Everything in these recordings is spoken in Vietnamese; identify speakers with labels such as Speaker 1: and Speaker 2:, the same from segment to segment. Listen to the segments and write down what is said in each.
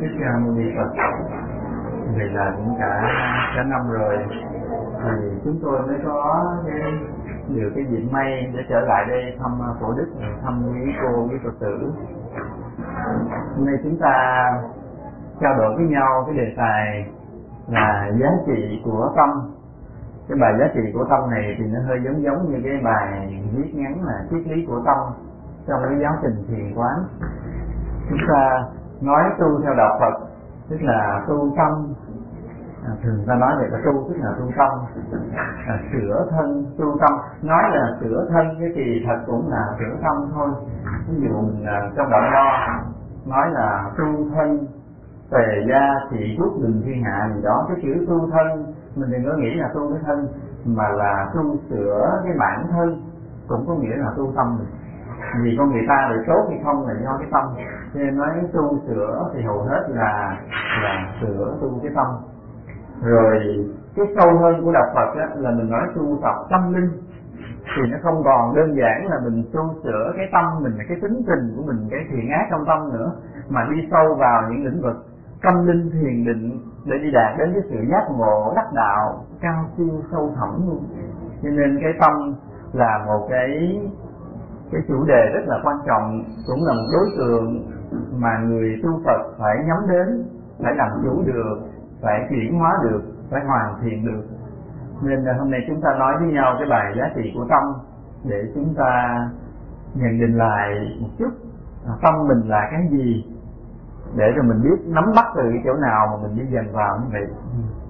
Speaker 1: Thích Ca Mâu Ni Phật. Vậy là cũng cả năm rồi thì chúng tôi mới có cái dịp may để trở lại đây thăm Phổ Đức, thăm quý cô, quý Phật tử. Hôm nay chúng ta trao đổi với nhau cái đề tài là giá trị của tâm. Cái bài giá trị của tâm này thì nó hơi giống như cái bài viết ngắn là triết lý của tâm trong cái giáo trình thiền quán. Chúng ta nói tu theo đạo Phật tức là tu tâm, thường ta nói về cái tu tức là tu tâm, sửa thân tu tâm. Nói là sửa thân cái thì thật cũng là sửa tâm thôi. Ví dụ mình trong đạo Nho nói là tu thân tề gia thị quốc bình thiên hạ gì đó, cái chữ tu thân mình đừng có nghĩ là tu cái thân mà là tu sửa cái bản thân, cũng có nghĩa là tu tâm mình. Vì con người ta được tốt hay không là do cái tâm, cho nên nói tu sửa thì hầu hết là sửa tu cái tâm. Rồi cái sâu hơn của đạo Phật á, là mình nói tu tập tâm linh, thì nó không còn đơn giản là mình tu sửa cái tâm mình, cái tính tình của mình, cái thiện ác trong tâm nữa, mà đi sâu vào những lĩnh vực tâm linh thiền định để đi đạt đến cái sự giác ngộ đắc đạo cao siêu sâu thẳm luôn. Cho nên cái tâm là một cái chủ đề rất là quan trọng, cũng là một đối tượng mà người tu Phật phải nhắm đến, phải làm chủ được, phải chuyển hóa được, phải hoàn thiện được. Nên là hôm nay chúng ta nói với nhau cái bài giá trị của tâm để chúng ta nhận định lại một chút tâm mình là cái gì, để rồi mình biết nắm bắt từ cái chỗ nào mà mình đi dần vào như vậy.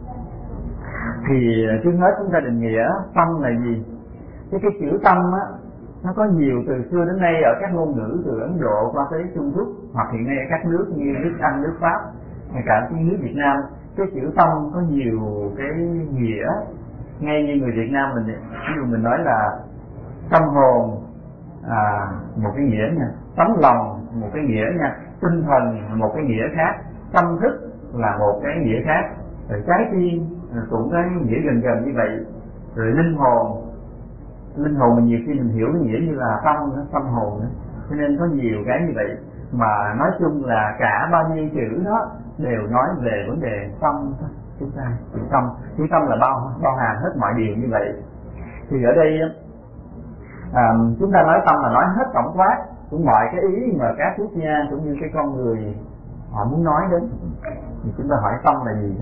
Speaker 1: Thì trước hết chúng ta định nghĩa tâm là gì. Cái chữ tâm á, nó có nhiều từ xưa đến nay ở các ngôn ngữ từ Ấn Độ qua tới Trung Quốc, hoặc hiện nay ở các nước như nước Anh, nước Pháp, ngay cả cái nước Việt Nam. Cái chữ tâm có nhiều cái nghĩa. Ngay như người Việt Nam mình, ví dụ mình nói là tâm hồn, một cái nghĩa nha, tấm lòng một cái nghĩa nha, tinh thần một cái nghĩa khác, tâm thức là một cái nghĩa khác, rồi trái tim cũng có nghĩa gần như vậy, rồi linh hồn mình nhiều khi mình hiểu cái nghĩa như là tâm hồn nữa. Cho nên có nhiều cái như vậy, mà nói chung là cả bao nhiêu chữ đó đều nói về vấn đề tâm thôi. Chúng ta chữ tâm là bao hàm hết mọi điều như vậy. Thì ở đây chúng ta nói tâm là nói hết tổng quát của mọi cái ý mà các quốc gia cũng như cái con người họ muốn nói đến. Thì chúng ta hỏi tâm là gì?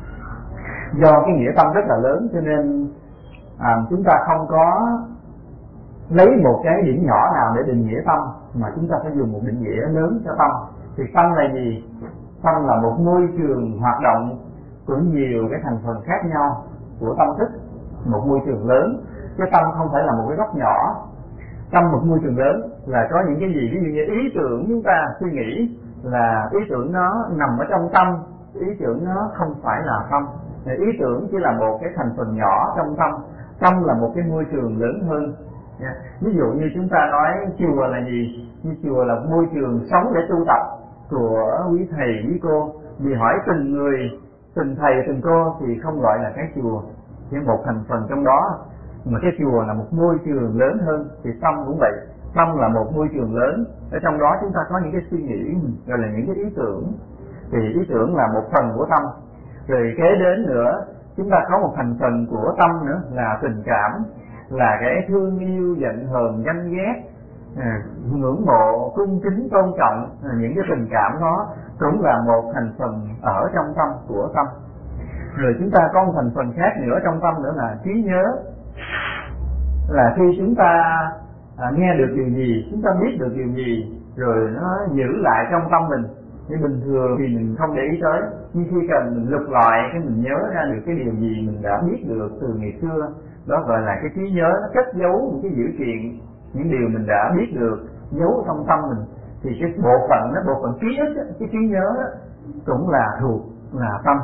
Speaker 1: Do cái nghĩa tâm rất là lớn cho nên chúng ta không có lấy một cái điểm nhỏ nào để định nghĩa tâm, mà chúng ta phải dùng một định nghĩa lớn cho tâm. Thì tâm là gì? Tâm là một môi trường hoạt động của nhiều cái thành phần khác nhau của tâm thức, một môi trường lớn. Cái tâm không phải là một cái góc nhỏ. Tâm một môi trường lớn là có những cái gì, ví dụ như ý tưởng chúng ta suy nghĩ là ý tưởng nó nằm ở trong tâm, ý tưởng nó không phải là tâm. Ý tưởng chỉ là một cái thành phần nhỏ trong tâm. Tâm là một cái môi trường lớn hơn. Ví dụ như chúng ta nói chùa là gì? Như chùa là môi trường sống để tu tập của quý thầy, quý cô. Vì hỏi từng người, từng thầy, từng cô thì không gọi là cái chùa, chỉ một thành phần trong đó. Mà cái chùa là một môi trường lớn hơn, thì tâm cũng vậy. Tâm là một môi trường lớn, ở trong đó chúng ta có những cái suy nghĩ, gọi là những cái ý tưởng. Thì ý tưởng là một phần của tâm. Rồi kế đến nữa, chúng ta có một thành phần của tâm nữa là tình cảm, là cái thương yêu, giận hờn, ganh ghét, ngưỡng mộ, cung kính, tôn trọng. Những cái tình cảm đó cũng là một thành phần ở trong tâm của tâm. Rồi chúng ta có một thành phần khác nữa trong tâm nữa là trí nhớ, là khi chúng ta nghe được điều gì, chúng ta biết được điều gì, rồi nó giữ lại trong tâm mình. Thì bình thường thì mình không để ý tới, nhưng khi cần mình lục lại cái mình nhớ ra được cái điều gì mình đã biết được từ ngày xưa. Đó gọi là cái trí nhớ, nó cất giấu những cái dữ kiện, những điều mình đã biết được giấu trong tâm mình. Thì cái bộ phận ký ức, cái trí nhớ đó, cũng là thuộc là tâm.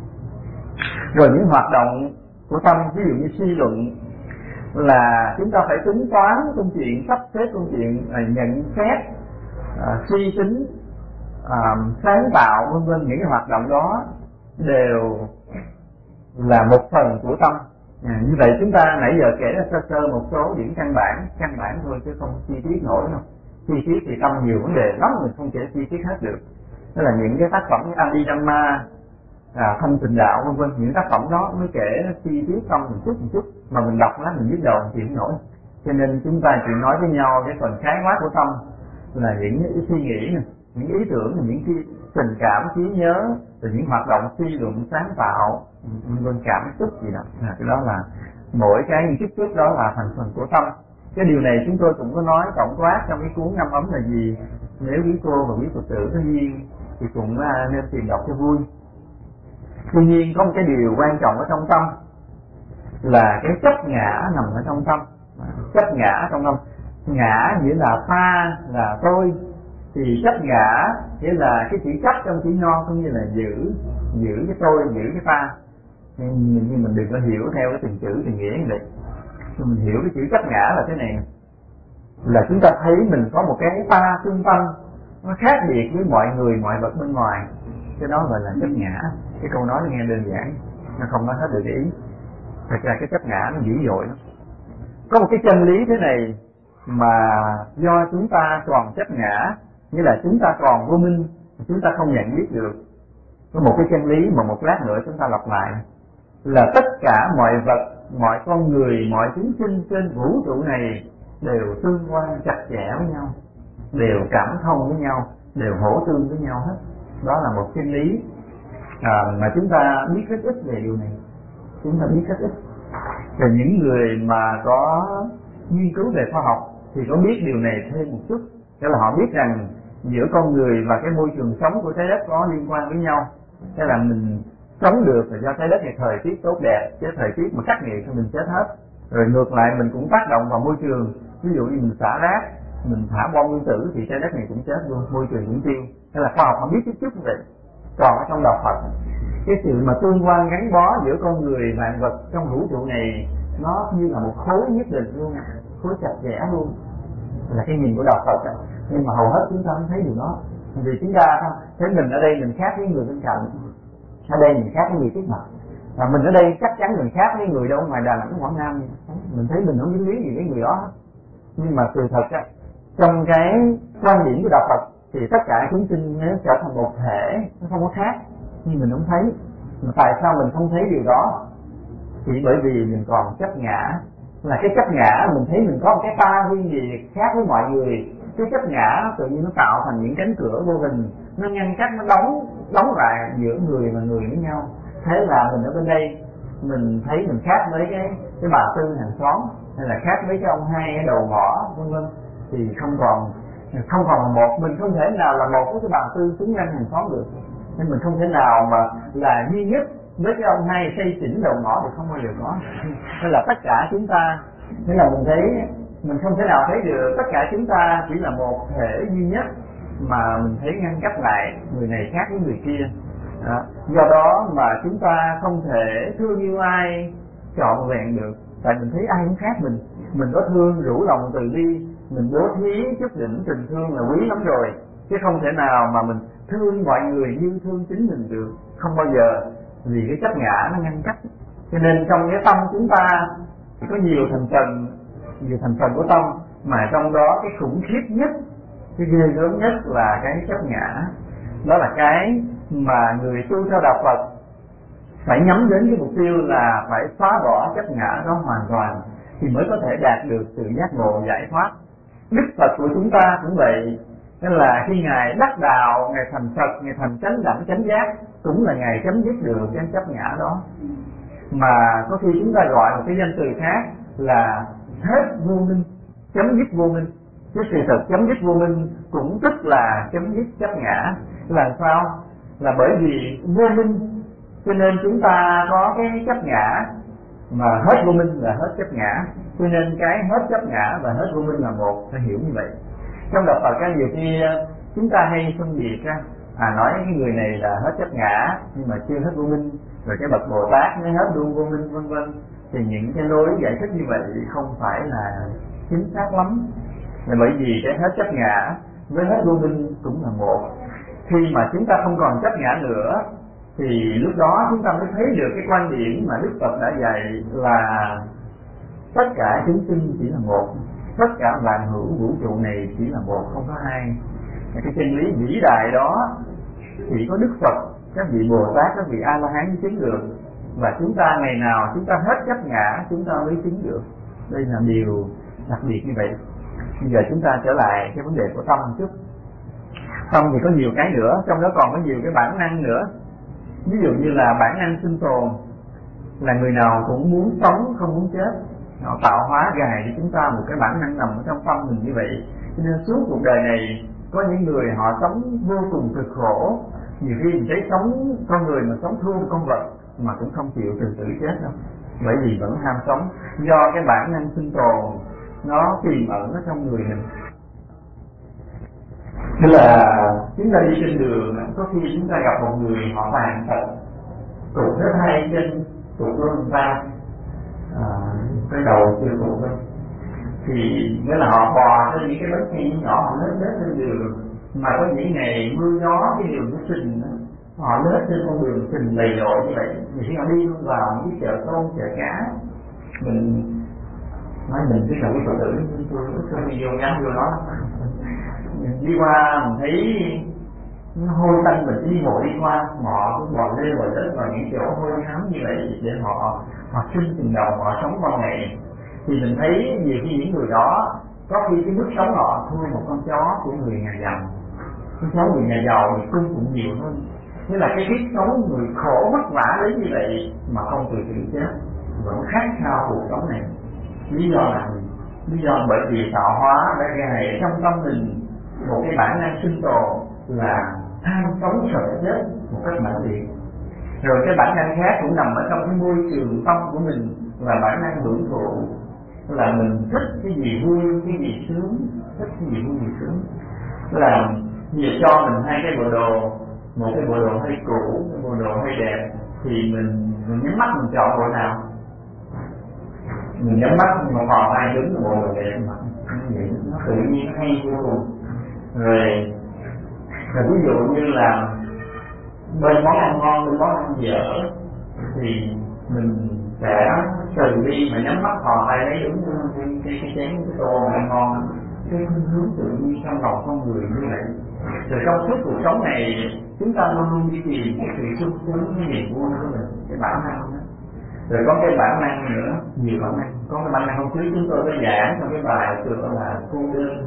Speaker 1: Rồi những hoạt động của tâm, ví dụ như suy luận, là chúng ta phải tính toán công chuyện, sắp xếp công chuyện, nhận xét, suy tính, sáng tạo vân vân. Những cái hoạt động đó đều là một phần của tâm. Như vậy chúng ta nãy giờ kể ra sơ sơ một số điểm căn bản thôi chứ không chi tiết nổi đâu. Chi tiết thì tâm nhiều vấn đề lắm, mình không thể chi tiết hết được. Đó là những cái tác phẩm như Abhidhamma, Thanh Tịnh Đạo vân vân, những tác phẩm đó mới kể nó chi tiết xong một chút mà mình đọc nó mình biết đầu mình chịu không nổi. Cho nên chúng ta chỉ nói với nhau cái phần khái quát của tâm là những cái suy nghĩ này, những ý tưởng, những cái tình cảm, trí nhớ, rồi những hoạt động suy luận sáng tạo, vân cảm xúc gì đó. Cái đó là mỗi cái những kích thước đó là thành phần của tâm. Cái điều này chúng tôi cũng có nói tổng quát trong cái cuốn Năm Ấm là gì. Nếu quý cô và quý Phật tử có duyên thì cũng nên tìm đọc cho vui. Tuy nhiên có một cái điều quan trọng ở trong tâm là cái chấp ngã nằm ở trong tâm. Chấp ngã trong tâm, ngã nghĩa là ta, là tôi, thì chấp ngã nghĩa là cái chữ chấp trong chữ nho cũng như là giữ cái tôi, giữ cái ta. Nhưng mình đừng có hiểu theo cái từng chữ từng nghĩa như vậy. Mình hiểu cái chữ chấp ngã là thế này, là chúng ta thấy mình có một cái ta trung tâm nó khác biệt với mọi người mọi vật bên ngoài, cái đó gọi là chấp ngã. Cái câu nói nghe đơn giản, nó không nói hết được ý. Thật ra cái chấp ngã nó dữ dội lắm. Có một cái chân lý thế này mà do chúng ta còn chấp ngã, nghĩa là chúng ta còn vô minh, chúng ta không nhận biết được. Có một cái chân lý mà một lát nữa chúng ta lặp lại, là tất cả mọi vật, mọi con người, mọi chúng sinh trên vũ trụ này đều tương quan chặt chẽ với nhau, đều cảm thông với nhau, đều hỗ tương với nhau hết. Đó là một chân lý mà chúng ta biết rất ít về điều này. Chúng ta biết rất ít. Và những người mà có nghiên cứu về khoa học thì có biết điều này thêm một chút. Tức là họ biết rằng giữa con người và cái môi trường sống của trái đất có liên quan với nhau. Thế là mình sống được là do trái đất này thời tiết tốt đẹp, chứ thời tiết mà khắc nghiệt thì mình chết hết. Rồi ngược lại mình cũng tác động vào môi trường. Ví dụ như mình xả rác, mình thả bom nguyên tử thì trái đất này cũng chết luôn, môi trường cũng tiêu. Thế là khoa học họ biết chút như vậy. Còn ở trong đạo Phật, cái sự mà tương quan gắn bó giữa con người và vật trong vũ trụ này nó như là một khối nhất định luôn, khối chặt chẽ luôn, là cái nhìn của đạo Phật đó. Nhưng mà hầu hết chúng ta không thấy điều đó, vì chúng ta thấy mình ở đây mình khác với người bên cạnh, ở đây mình khác với người trước mặt, và mình ở đây chắc chắn mình khác với người đâu ngoài Đà Nẵng, Quảng Nam, mình thấy mình không dính lý gì với người đó. Nhưng mà sự thật á, trong cái quan điểm của đạo Phật thì tất cả chúng sinh nếu trở thành một thể, nó không có khác, nhưng mình không thấy. Mà tại sao mình không thấy điều đó? Chỉ bởi vì mình còn chấp ngã. Là cái chấp ngã mình thấy mình có một cái ta riêng biệt khác với mọi người. Cái chấp ngã nó tự nhiên nó tạo thành những cánh cửa vô hình, nó ngăn cách, nó đóng lại giữa người và người với nhau. Thế là mình ở bên đây mình thấy mình khác với cái bà Tư hàng xóm, hay là khác với cái ông hai ở đầu ngõ vân vân, thì không còn là một. Mình không thể nào là một với cái bà Tư xứng danh hàng xóm được, nên mình không thể nào mà là duy nhất với cái ông hai xây chỉnh đầu ngõ thì không bao giờ có. Nên là tất cả chúng ta, nên là mình thấy mình không thể nào thấy được tất cả chúng ta chỉ là một thể duy nhất, mà mình thấy ngăn cách lại người này khác với người kia. Do đó mà chúng ta không thể thương yêu ai trọn vẹn được, tại mình thấy ai cũng khác mình có thương rủ lòng từ bi, mình bố thí chút đỉnh tình thương là quý lắm rồi, chứ không thể nào mà mình thương mọi người như thương chính mình được, không bao giờ, vì cái chấp ngã nó ngăn cách. Cho nên trong cái tâm chúng ta thì có nhiều thành phần của tâm, mà trong đó cái khủng khiếp nhất, cái ghê gớm nhất là cái chấp ngã. Đó là cái mà người tu theo đạo Phật phải nhắm đến cái mục tiêu là phải xóa bỏ chấp ngã đó hoàn toàn thì mới có thể đạt được sự giác ngộ giải thoát. Đức Phật của chúng ta cũng vậy, nên là khi Ngài đắc đạo, Ngài thành Phật, Ngài thành chánh đẳng chánh giác, cũng là Ngài chấm dứt được cái chấp ngã đó. Mà có khi chúng ta gọi một cái danh từ khác là hết vô minh, chấm dứt vô minh. Chứ sự thật chấm dứt vô minh cũng tức là chấm dứt chấp ngã. Là sao? Là bởi vì vô minh cho nên chúng ta có cái chấp ngã, mà hết vô minh là hết chấp ngã. Cho nên cái hết chấp ngã và hết vô minh là một, phải hiểu như vậy. Trong đạo Phật nhiều khi chúng ta hay phân biệt nói cái người này là hết chấp ngã nhưng mà chưa hết vô minh, rồi cái bậc Bồ Tát mới hết luôn vô minh vân vân. Thì những cái lối giải thích như vậy không phải là chính xác lắm, là bởi vì cái hết chấp ngã với hết vô minh cũng là một. Khi mà chúng ta không còn chấp ngã nữa thì lúc đó chúng ta mới thấy được cái quan điểm mà Đức Phật đã dạy là tất cả chúng sinh chỉ là một, tất cả vạn hữu vũ trụ này chỉ là một, không có hai. Cái chân lý vĩ đại đó chỉ có Đức Phật, các vị Bồ Tát, các vị A La Hán mới chứng được, và chúng ta ngày nào chúng ta hết chấp ngã chúng ta mới chứng được. Đây là điều đặc biệt như vậy. Bây giờ chúng ta trở lại cái vấn đề của tâm một chút. Tâm thì có nhiều cái nữa, trong đó còn có nhiều cái bản năng nữa. Ví dụ như là bản năng sinh tồn, là người nào cũng muốn sống không muốn chết. Họ tạo hóa gài cho chúng ta một cái bản năng nằm ở trong tâm mình như vậy. Cho nên suốt cuộc đời này có những người họ sống vô cùng cực khổ. Nhiều khi mình thấy sống con người mà sống thua con vật mà cũng không chịu từ tử chết đâu, bởi vì vẫn ham sống, do cái bản năng sinh tồn nó tiềm ẩn ở trong người mình. Tức là chúng ta đi trên đường, có khi chúng ta gặp một người họ tàn tật, tụt hết hai chân, tụt luôn vai, cái đầu chưa tụt lên, thì nghĩa là họ bò trên những cái bánh xe nhỏ, họ lết trên đường. Mà có những ngày mưa gió cái đường nó sình, họ lết trên con đường sình lầy lội như vậy, thì khi họ đi luôn vào những cái chợ tôm, chợ cá, mình nói mình cái đầu Phật tử tôi không đi vô dám vô đó. Đi qua mình thấy nó hôi tanh, mình đi bộ đi qua, họ cũng bò lên bò đến vào những chỗ hôi hám như vậy để họ sinh từng đầu, họ sống qua ngày. Thì mình thấy nhiều khi những người đó có khi cái mức sống họ thua một con chó của người nhà giàu. Con chó người nhà giàu thì cung cũng nhiều hơn. Thế là cái kiếp sống người khổ vất vả đến như vậy mà không từ từ chết, vẫn khát khao cuộc sống này. Lý do là lý do bởi vì tạo hóa đã gài trong tâm mình một cái bản năng sinh tồn là tham sống sợ chết một cách mạnh liệt. Rồi cái bản năng khác cũng nằm ở trong cái môi trường tâm của mình là bản năng hưởng thụ, là mình thích cái gì vui, cái gì sướng, thích cái gì vui, gì sướng. Là giờ cho mình hai cái bộ đồ, một cái bộ đồ hơi cũ, cái bộ đồ hơi đẹp, thì mình nhắm mắt mình chọn bộ nào? Mình nhắm mắt mà còn ai đứng cái bộ đồ đẹp mà vậy nó tự nhiên nó hay vô cùng. Rồi ví dụ như là bên món ăn ngon, bên món ăn dở, thì mình sẽ từ đi mà nhắm mắt còn ai lấy đúng cái chén cái tô ăn ngon, cái hướng tự nhiên trong lòng con người như vậy. Rồi trong suốt cuộc sống này chúng ta luôn luôn đi tìm cái sự sung sướng, cái niềm vui của mình, cái bản năng đó. Rồi có cái bản năng nữa, nhiều bản năng. Có cái bản năng hôm trước chúng tôi có giảng trong cái bài tựa là cô đơn.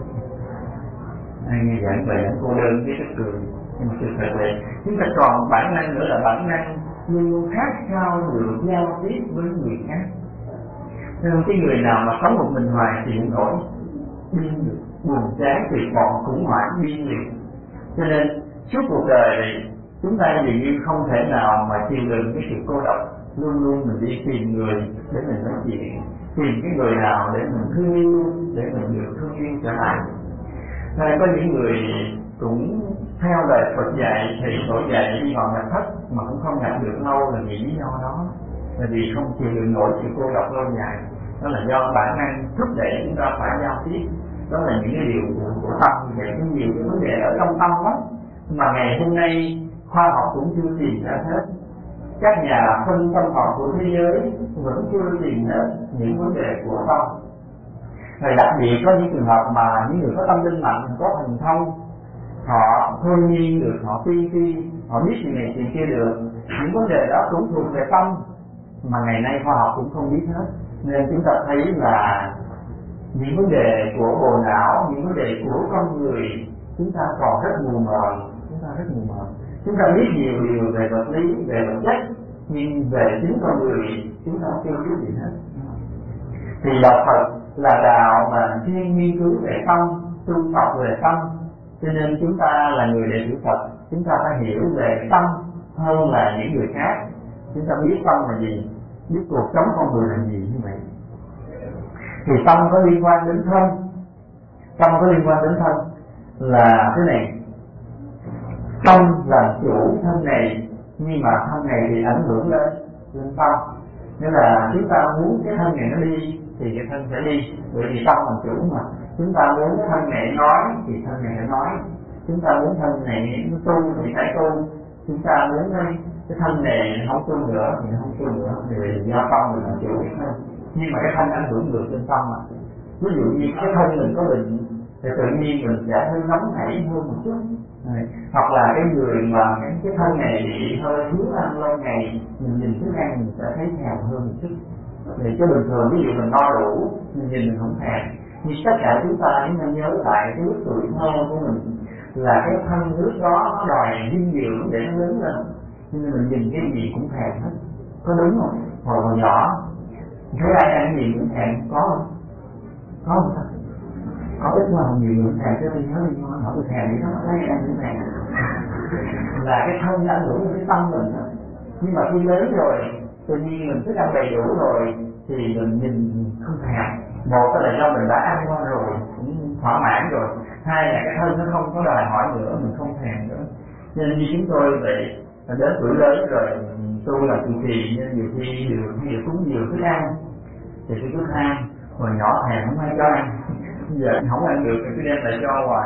Speaker 1: Ai nghe giảng về cô đơn với cái cười, nhưng mà sự thật là chúng ta còn bản năng nữa là bản năng luôn luôn khát khao được giao tiếp với người khác. Nên cái người nào mà sống một mình hoài chịu nổi, điên được, buồn chán, tuyệt vọng, khủng hoảng, điên liệt. Cho nên suốt cuộc đời này chúng ta dường như không thể nào mà chịu đựng cái sự cô độc. Luôn luôn mình đi tìm người để mình nói chuyện, tìm cái người nào để mình thương yêu, để mình được thương yêu trở lại. Nên có những người cũng theo lời Phật dạy, thì Phật dạy đi họ nhập thất mà cũng không nhập được lâu là vì lý do đó, là vì không chịu được nổi sự cô độc lâu dài. Đó là do bản năng thúc đẩy chúng ta phải giao tiếp. Đó là những cái điều của tâm. Vậy có nhiều cái vấn đề ở trong tâm lắm mà ngày hôm nay khoa học cũng chưa tìm ra hết. Các nhà phân tâm học của thế giới vẫn chưa tìm hết những vấn đề của tâm. Rồi đặc biệt có những trường hợp mà những người có tâm linh mạnh, có thần thông, họ thôi nhiên được, họ tiên tri, họ biết chuyện này chuyện kia được. Những vấn đề đó cũng thuộc về tâm mà ngày nay khoa học cũng không biết hết. Nên chúng ta thấy là những vấn đề của bộ não, những vấn đề của con người chúng ta còn rất mù mờ. Chúng ta biết nhiều điều về vật lý, về vật chất, nhưng về chính con người chúng ta chưa biết gì hết. Thì đạo Phật là đạo mà chuyên nghiên cứu về tâm, tu học về tâm, cho nên chúng ta là người đệ tử Phật, chúng ta phải hiểu về tâm hơn là những người khác. Chúng ta biết tâm là gì, biết cuộc sống con người là gì như vậy. Thì tâm có liên quan đến thân. Tâm có liên quan đến thân là thế này: tâm làm chủ thân này, nhưng mà thân này thì ảnh hưởng lên tâm. Nghĩa là chúng ta muốn cái thân này nó đi thì cái thân sẽ đi, bởi vì tâm làm chủ mà. Chúng ta muốn cái thân này nói thì thân này nó nói. Chúng ta muốn thân này nó tu thì phải tu. Chúng ta muốn cái thân này không tu nữa thì không tu nữa, thì do tâm mình làm chủ. Nhưng mà cái thân ảnh hưởng được trên tâm mà. Ví dụ như cái thân mình có bệnh thì tự nhiên mình sẽ hơi nóng nảy hơn một chút. Hoặc là cái người mà cái thân này bị hơi thiếu ăn lâu ngày, mình nhìn thức ăn mình sẽ thấy thèm hơn một chút. Thì chứ bình thường ví dụ mình no đủ, mình nhìn mình không thèm. Nhưng tất cả chúng ta nên nhớ lại cái lúc tuổi thơ của mình là cái thân nước đó nó đòi dinh dưỡng để nó lớn lên, nên mình nhìn cái gì cũng thèm hết. Có đúng không? Hồi nhỏ thấy ai ăn gì cũng thèm, có không? Có không? Có ít mà nhiều người thèm, cho nên nhớ đi hỏi tôi thèm gì đó, thấy ăn cũng thèm. Là cái thân ảnh hưởng đến cái tâm mình đó. Nhưng mà khi lớn rồi, tự nhiên mình thức ăn đầy đủ rồi thì mình nhìn không thèm. Một là do mình đã ăn qua rồi, cũng thỏa mãn rồi. Hai là cái thân nó không có đòi hỏi nữa, mình không thèm nữa. Nên như chúng tôi vậy, đến tuổi lớn rồi, tôi là trụ trì nên nhiều khi được cúng dường thức ăn thì tôi cứ than, hồi nhỏ thèm không ai cho ăn, giờ không ăn được thì tôi đem lại cho hoài.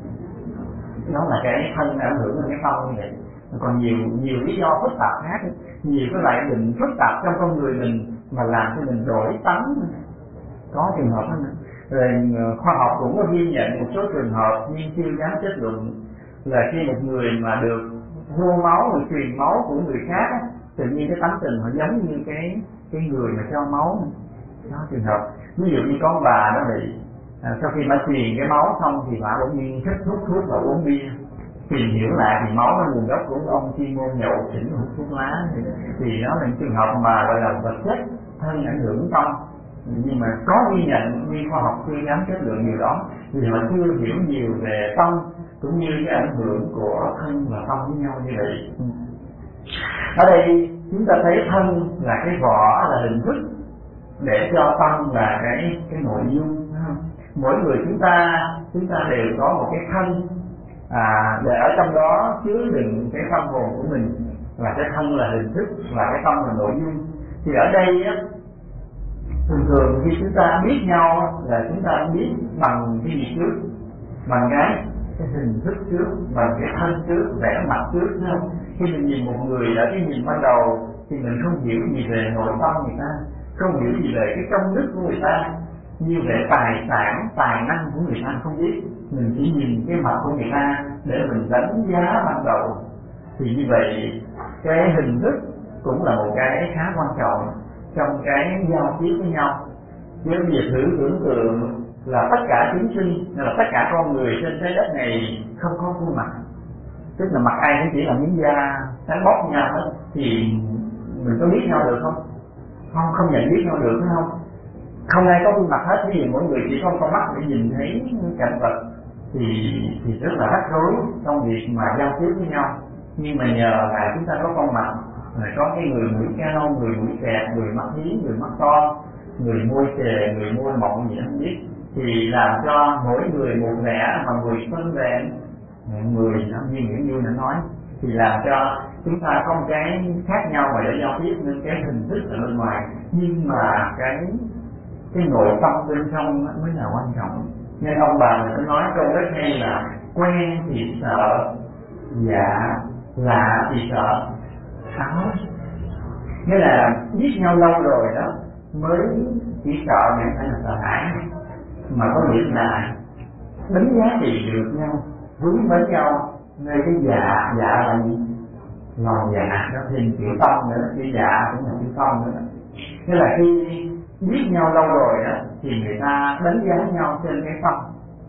Speaker 1: Đó là cái thân ảnh hưởng đến cái tâm như vậy. Còn nhiều lý do phức tạp khác, nhiều cái loại bệnh phức tạp trong con người mình mà làm cho mình đổi tánh, có trường hợp đó nữa. Rồi khoa học cũng có ghi nhận một số trường hợp nhưng chưa dám kết luận là khi một người mà được mua máu, người truyền máu của người khác á, tự nhiên cái tánh tình họ giống như cái người mà cho máu. Đó trường hợp ví dụ như có bà đó bị sau khi bà truyền cái máu xong thì bà bỗng nhiên thích hút thuốc và uống bia. Tìm hiểu lại thì máu nó nguồn gốc của ông chuyên môn nhậu xỉn hút thuốc lá, thì đó là những trường hợp mà gọi là vật chất thân ảnh hưởng tâm. Nhưng mà có ghi nhận nhưng khoa học chưa dám kết luận điều đó vì họ chưa hiểu nhiều về tâm cũng như cái ảnh hưởng của thân và tâm với nhau như vậy. Ở đây chúng ta thấy thân là cái vỏ, là hình thức, để cho tâm là cái nội dung. Mỗi người chúng ta đều có một cái thân để ở trong đó chứa đựng cái tâm hồn của mình, là cái thân là hình thức, là cái tâm là nội dung. Thì ở đây á, thường khi chúng ta biết nhau là chúng ta biết bằng cái gì trước? Bằng cái hình thức trước, bằng cái thân trước, vẻ mặt trước, đúng không? Khi mình nhìn một người ở cái nhìn ban đầu thì mình không hiểu gì về nội tâm người ta, không hiểu gì về cái công đức của người ta, như về tài sản, tài năng của người ta không biết. Mình chỉ nhìn cái mặt của người ta để mình đánh giá ban đầu. Thì như vậy cái hình thức cũng là một cái khá quan trọng trong cái giao tiếp với nhau. Chứ việc thử tưởng tượng là tất cả chúng sinh, là tất cả con người trên trái đất này không có khuôn mặt, tức là mặt ai cũng chỉ là miếng da sáng bóc nhau hết, thì mình có biết nhau được không? Không nhận biết nhau được, phải không? Không ai có khuôn mặt hết, ví dụ mỗi người chỉ có con mắt để nhìn thấy cảnh vật thì rất là rắc rối trong việc mà giao tiếp với nhau. Nhưng mà nhờ là chúng ta có con mặt, có cái người mũi cao, người mũi kẹt, người mắt hiếm, người mắt to, người môi chề, người môi mọng gì không biết, thì làm cho mỗi người một vẻ mà người phân vẹn, người như Nguyễn Du đã nói, thì làm cho chúng ta có một cái khác nhau mà để giao tiếp, nên cái hình thức ở bên ngoài nhưng mà cái nội tâm bên trong mới là quan trọng. Nên ông bà mình có nói câu rất hay là quen thì sợ, dạ, lạ thì sợ, áo. Nghĩa là biết nhau lâu rồi đó mới chỉ sợ nhận phải là sợ hãi, mà có nghĩa là đánh giá trị được nhau, hướng đến nhau. Nơi cái dạ là gì? Lòng dạ, nó thêm chữ tâm nữa, cái dạ cũng là chữ tâm nữa. Nghĩa là khi biết nhau lâu rồi đó thì người ta đánh giá nhau trên cái tâm.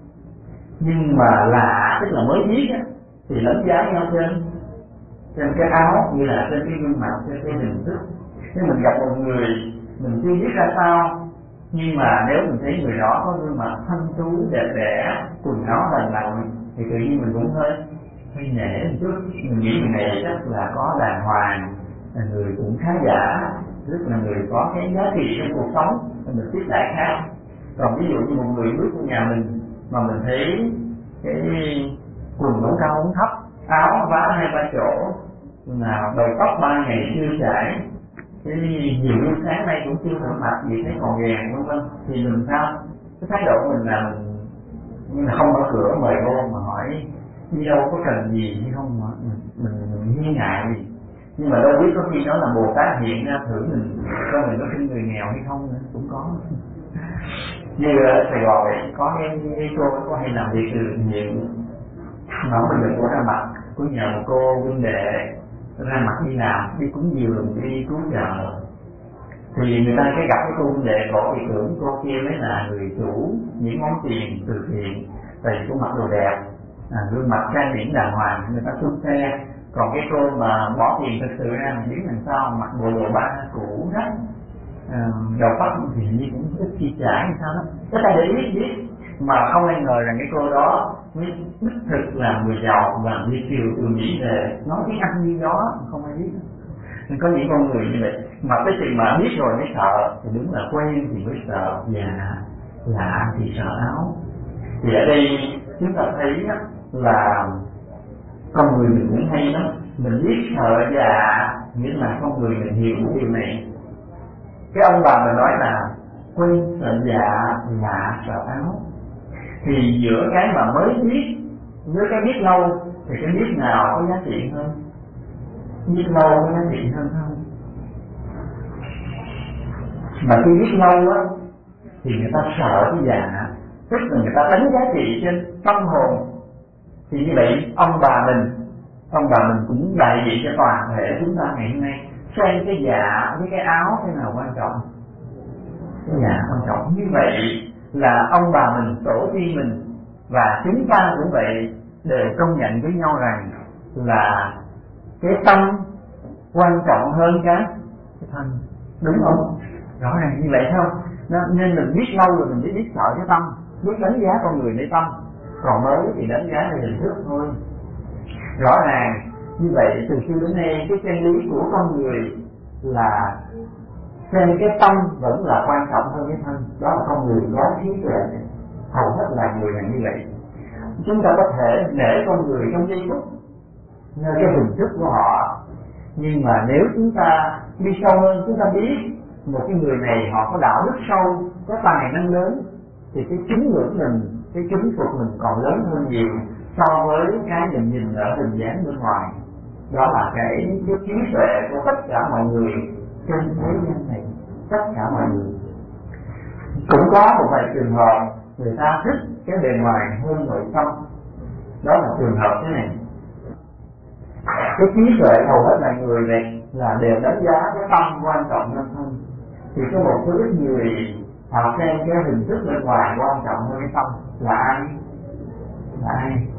Speaker 1: Nhưng mà lạ tức là mới biết á thì đánh giá nhau trên cái áo, như là trên cái gương mặt, trên cái hình thức. Nếu mình gặp một người mình chưa biết ra sao, nhưng mà nếu mình thấy người đó có gương mặt thanh tú đẹp đẽ, quần áo lành lặn, thì tự nhiên mình cũng hơi nể một chút. Mình nghĩ người này chắc là có đàng hoàng, là người cũng khá giả, rất là người có cái giá trị trong cuộc sống, mình tiếp đãi khác. Còn ví dụ như một người bước vào nhà mình mà mình thấy cái quần ống cao ống thấp, áo vá 2-3 chỗ, nào đầu tóc 3 ngày chưa chải, cái nhiều lúc sáng nay cũng chưa rửa mặt gì thấy còn gàn vân vân, thì mình sao? Cái thái độ của mình là mình không mở cửa mời vô mà hỏi đi đâu có cần gì hay không, mà mình nghi ngại gì. Nhưng mà đâu biết có khi đó là Bồ Tát hiện ra thử mình có xin người nghèo hay không nữa, cũng có. Như ở Sài Gòn vậy, có cái cô có hay làm việc từ nhiều, mà không được của ra mặt, của nhờ một cô huynh đệ ra mặt đi làm, đi cúng dường, đi cứu trợ, thì người ta cái gặp cái cô huynh đệ cổ thì tưởng cô kia mới là người chủ những món tiền từ thiện, tại vì cô mặc đồ đẹp, gương mặt trang điểm đàng hoàng, người ta xuống xe. Còn cái cô mà bỏ tiền thực sự ra mình đứng đằng sau mặc bộ đồ ba cũ rách, đầu tóc thì như cũng ít chi trả hay sao đó, cái ta để biết mà không ai ngờ rằng cái cô đó mới đích thực là người giàu và đi kiều từ Mỹ về, nói tiếng Anh như đó không ai biết. Nên có những con người như vậy mà tới chừng mà biết rồi mới sợ, thì đúng là quen thì mới sợ, và lạ thì sợ áo. Thì ở đây chúng ta thấy là con người mình cũng hay lắm, mình biết sợ dạ, nghĩa là con người mình hiểu điều này. Cái ông bà mình nói là quen sợ dạ, lạ sợ áo. Thì giữa cái mà mới biết với cái biết lâu thì cái biết nào có giá trị hơn? Biết lâu có giá trị hơn không? Mà khi biết lâu á thì người ta sợ cái dạ, tức là người ta đánh giá trị trên tâm hồn. Thì như vậy ông bà mình cũng đại diện cho toàn thể chúng ta ngày hôm nay. Xem cái dạ với cái áo thế nào quan trọng? Cái dạ quan trọng. Như vậy là ông bà mình, tổ tiên mình và chúng ta cũng vậy đều công nhận với nhau rằng là cái tâm quan trọng hơn cái thân, đúng không? Rõ ràng như vậy không? Nên mình biết lâu rồi mình biết sợ cái tâm, biết đánh giá con người để tâm, còn mới thì đánh giá về hình thức thôi. Rõ ràng như vậy từ xưa đến nay cái chân lý của con người là xem cái tâm vẫn là quan trọng hơn cái thân. Đó là con người có trí tuệ, hầu hết là người là như vậy. Chúng ta có thể nể con người trong giây phút nơi cái hình thức của họ, nhưng mà nếu chúng ta đi sâu hơn, chúng ta biết một cái người này họ có đạo đức sâu, có tài năng lớn, thì cái kính ngưỡng mình, cái kính phục mình còn lớn hơn nhiều so với cái mình nhìn ở hình dáng bên ngoài. Đó là cái trí tuệ của tất cả mọi người trên thế gian này, tất cả mọi người. Cũng có một vài trường hợp người ta thích cái bề ngoài hơn nội tâm. Đó là trường hợp thế này. Cái trí tuệ hầu hết là người này là đều đánh giá cái tâm quan trọng hơn thân. Thì có một số ít người họ xem cái hình thức bên ngoài quan trọng hơn cái tâm. Là ai? Là ai?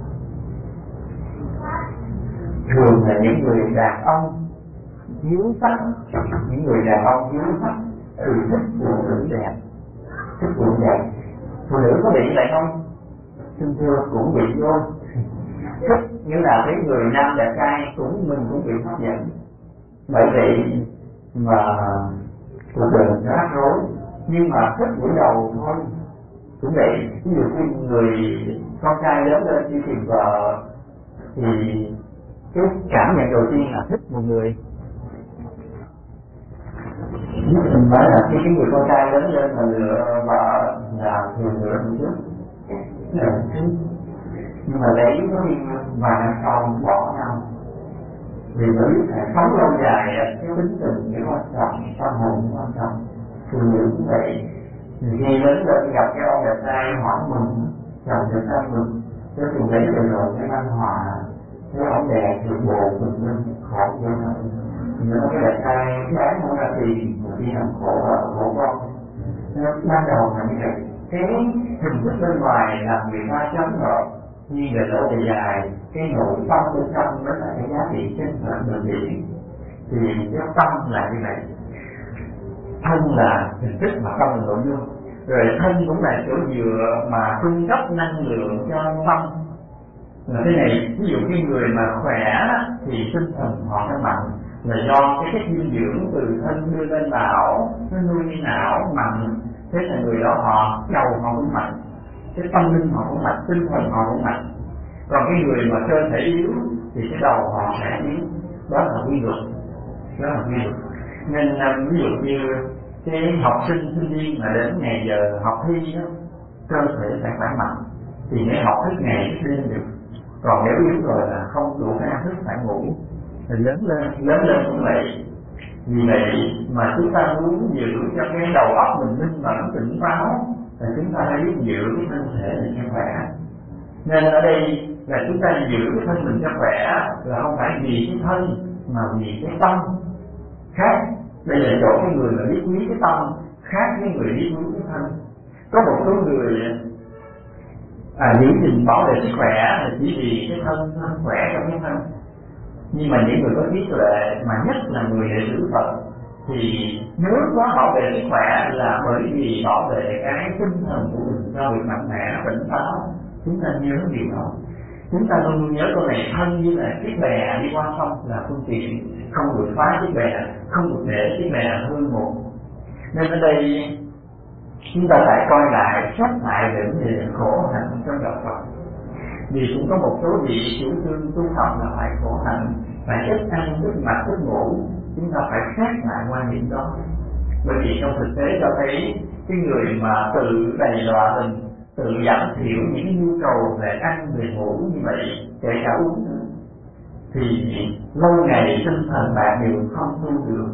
Speaker 1: Thường là những người đàn ông hiếu sắc. Những người đàn ông hiếu sắc thì thích phụ nữ đẹp, thích phụ nữ đẹp. Phụ nữ có bị vậy không? Xin thưa cũng bị luôn. Thích như là cái người nam đẹp trai mình cũng bị hấp dẫn. Bởi vậy mà cuộc đời mình rắc rối. Nhưng mà thích buổi đầu thôi cũng vậy. Ví dụ khi người con trai lớn lên đi tìm vợ thì cái cảm nhận đầu tiên là thích một người. Mình nói là cái người con trai lớn lên mà lựa vợ là thường lựa một trước. Nhưng mà lấy có vài năm sau bỏ nhau vì mới phải sống lâu dài, cái tính tình cái quan trọng, tâm hồn quan trọng. Phụ nữ cũng vậy, khi lớn lên gặp cái ông đẹp trai hỏi mình chồng đẹp trai mình, cái phụ lấy rồi cái văn hòa, cái ông đẹp thì bồ mình lên khổ vô này. Nếu cái đẹp trai bán không ra tiền mà đi làm khổ vợ khổ con, ban đầu là như vậy. Cái hình thức bên ngoài làm người ta chấm rồi, nhưng về lâu về dài cái nội tâm bên trong đó là cái giá trị chân thật bền bỉ. Thì cái tâm là như vậy. Thân là hình thức mà tâm là nội dung. Rồi thân cũng là chỗ dựa mà cung cấp năng lượng cho tâm. Là thế này, ví dụ như người mà khỏe thì tinh thần họ sẽ mạnh, là do cái chất dinh dưỡng từ thân đưa lên não, nó nuôi não mạnh. Thế là người đó họ đầu họ cũng mạnh, cái tâm linh họ cũng mạnh, tinh thần họ cũng mạnh. Còn cái người mà cơ thể yếu thì cái đầu họ sẽ yếu. Đó là quy luật. Đó là quy luật. Nên ví dụ như cái học sinh sinh viên mà đến ngày giờ học thi đó, cơ thể phải khỏe mạnh thì mới học hết ngày hết đêm được. Còn nếu yếu rồi là không đủ cái ăn thức phải ngủ. Thì lớn lên cũng vậy. Vì vậy mà chúng ta muốn giữ cho cái đầu óc mình linh mẫn tỉnh táo, thì chúng ta phải biết giữ cái thân thể để cho khỏe. Nên ở đây là chúng ta giữ cái thân mình cho khỏe là không phải vì cái thân mà vì cái tâm khác. Đây là chỗ cái người mà biết quý cái tâm khác với người biết quý cái thân. Có một số người giữ gìn bảo vệ sức khỏe là chỉ vì cái thân khỏe trong cái thân. Nhưng mà những người có trí tuệ mà nhất là người đệ tử Phật thì nếu có bảo vệ sức khỏe là bởi vì bảo vệ cái tinh thần của mình cho việc mạnh mẽ tỉnh táo. Chúng ta nhớ điều đó. Chúng ta luôn nhớ câu này: thân như là chiếc bè đi qua sông là phương tiện, không được phá chiếc bè, không được để chiếc bè hư một. Nên ở đây chúng ta phải coi lại, xét lại về vấn đề khổ hạnh trong đạo Phật. Vì cũng có một số vị chủ trương tu học là phải khổ hạnh, phải ít ăn, ít mặc, ít ngủ. Chúng ta phải xét lại quan điểm đó. Bởi vì trong thực tế cho thấy cái người mà tự đầy đọa mình, tự giảm thiểu những nhu cầu về ăn, về ngủ như vậy, kể cả uống nữa, thì lâu ngày tinh thần bạn đều không tu được.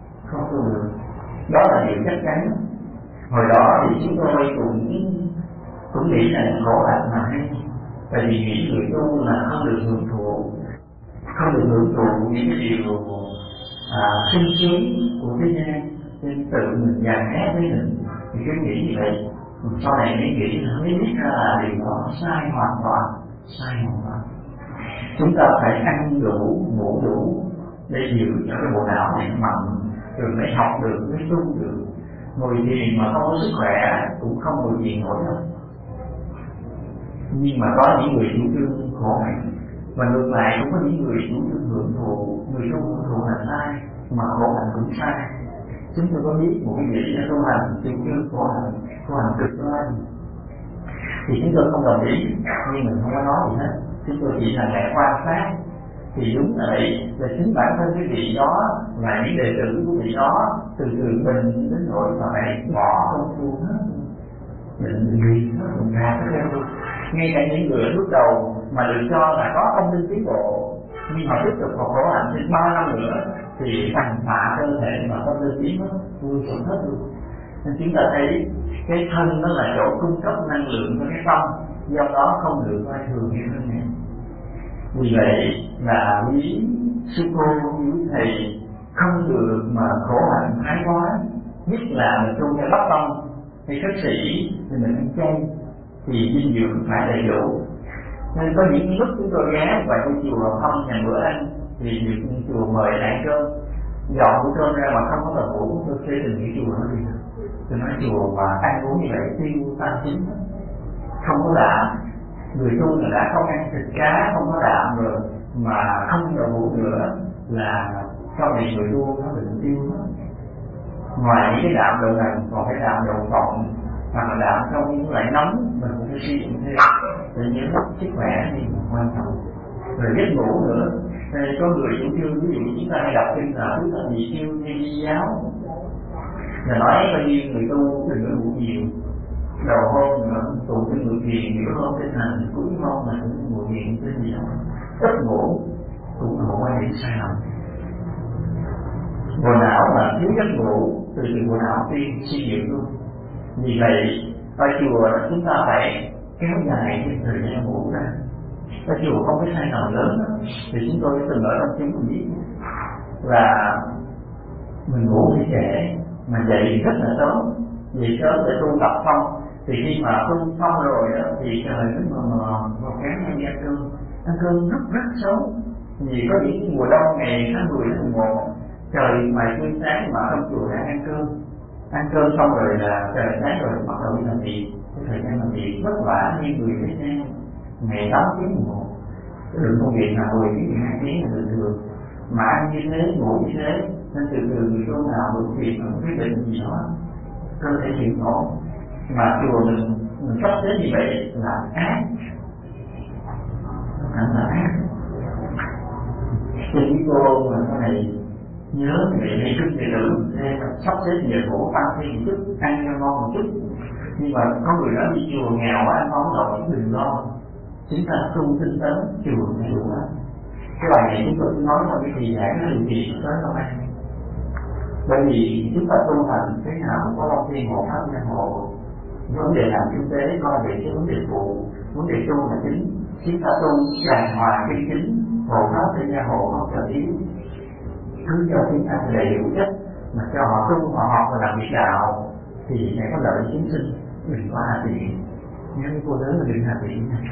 Speaker 1: Đó là điều chắc chắn. Hồi đó thì chúng tôi cũng nghĩ là khổ hạnh mà hay. Tại vì nghĩ người tu là không được hưởng thụ những cái điều sung sướng của thế gian, nên tự mình dàn ép với mình thì cứ nghĩ như vậy. Sau này mới nghĩ mới biết ra là điều đó sai hoàn toàn. Chúng ta phải ăn đủ, ngủ đủ để giữ cho cái bộ não này mạnh, rồi mới học được, mới tu được. Ngồi thiền mà không có sức khỏe cũng không ngồi thiền nổi đâu. Nhưng mà có những người chủ trương khổ hạnh, và ngược lại cũng có những người chủ trương hưởng thụ, người tu hưởng thụ hạnh ai mà khổ hạnh cũng sai. Chúng tôi có biết một cái vị tu hành chủ trương khổ hạnh cực đoan, thì chúng tôi không đồng ý, nhưng mình không có nói gì hết. Chúng tôi chỉ là lẽ quan sát. Thì đúng là vậy, là chính bản thân cái vị đó là những đệ tử của vị đó từ bình đến nỗi mà phải bỏ công phu hết, mình luyện hết, mình ra cái theo. Ngay cả những người lúc đầu mà được cho là có tâm linh tiến bộ, nhưng mà tiếp tục học khổ hạnh đến 3 năm nữa thì thành phá cơ thể mà tâm linh tiến hết, vui sướng hết luôn. Nên chúng ta thấy cái thân nó là chỗ cung cấp năng lượng cho cái tâm, do đó không được coi thường cái thân này. Vì vậy là quý sư cô, quý thầy không được mà khổ hạnh thái quá. Nhất là mình tu theo Bắc Tông hay khất sĩ thì mình ăn chay thì dinh dưỡng phải đầy đủ. Nên có những lúc chúng tôi ghé vài ngôi chùa thăm nhà bữa ăn thì được chùa mời ăn cơm, dọn bữa cơm ra mà không có tờ phủ, tôi phê bình cái chùa nó đi. Tôi nói chùa mà ăn uống như vậy tiêu tan chính, không có đạm. Người tu là đã không ăn thịt cá, không có đạm rồi mà không đậu hũ nữa là sau này người tu nó bệnh tiêu hết. Ngoài những cái đạm đậu nành còn cái đạm đậu phộng hoặc là đạm trong những loại nóng mình cũng phải sử dụng thêm để nhớ sức khỏe thì quan trọng. Rồi giấc ngủ nữa, có người chủ trương ví dụ chúng ta hay đọc kinh là thứ là gì siêu như di giáo, là nói bao nhiêu người tu đừng có ngủ nhiều, đầu hôm nữa tụ cái ngủ thiền, giữa hôm tinh hành, cuối hôm là cũng ngủ thiền cái gì đó. Ít ngủ cũng là một quan điểm sai lầm. Bộ não mà thiếu giấc ngủ từ từ bộ não tiên suy nhược luôn. Vì vậy ở chùa chúng ta phải kéo dài cái thời gian ngủ ra. Ở chùa không có sai nào lớn đó. Thì chúng tôi từng nói trong chúng mình biết là mình ngủ thì trễ mà dậy rất là sớm, dậy sớm để tu tập xong. Thì khi mà tu xong rồi đó, thì trời rất mờ và kém hay ăn cơm rất sớm. Vì có những mùa đông ngày tháng 10 tháng 11 trời ngoài tươi sáng mà trong chùa đã ăn cơm xong rồi là trời sáng rồi bắt đầu đi làm việc. Cái thời gian làm việc vất vả như người thế gian, ngày 8 tiếng đồng hồ. Cái lượng công việc là 10 tiếng 12 tiếng là bình thường, mà ăn như thế ngủ như thế, nên từ từ người tu nào đủ việc mà quyết định gì đó cơ thể chịu nổi. Mà chùa mình sắp xếp như vậy là ác, hẳn là ác. Cho những cô mà sau này nhớ về hay chút đệ tử thêm sắp xếp giờ ngủ tăng thêm một chút, ăn cho ngon một chút. Nhưng mà có người nói đi chùa nghèo quá ăn ngon rồi đừng lo, chúng ta tu tinh tấn chùa này đủ lắm. Cái bài này chúng tôi nói là cái gì giải nó điều gì tới đâu ăn. Bởi vì chúng ta tu hành thế nào cũng có long thiên hộ pháp nhân hộ. Vấn đề làm kinh tế coi về cái vấn đề phụ, vấn đề tu là chính. chúng ta tu đàng hoàng chân chính, hộ pháp để gia hộ không cho thiếu, cứ cho chúng ta đầy đủ chất mà cho họ tu họ học và làm việc đạo thì sẽ có lợi chúng sinh, đừng có hạ tiện. Nhớ với cô lớn là đừng hạ tiện nha.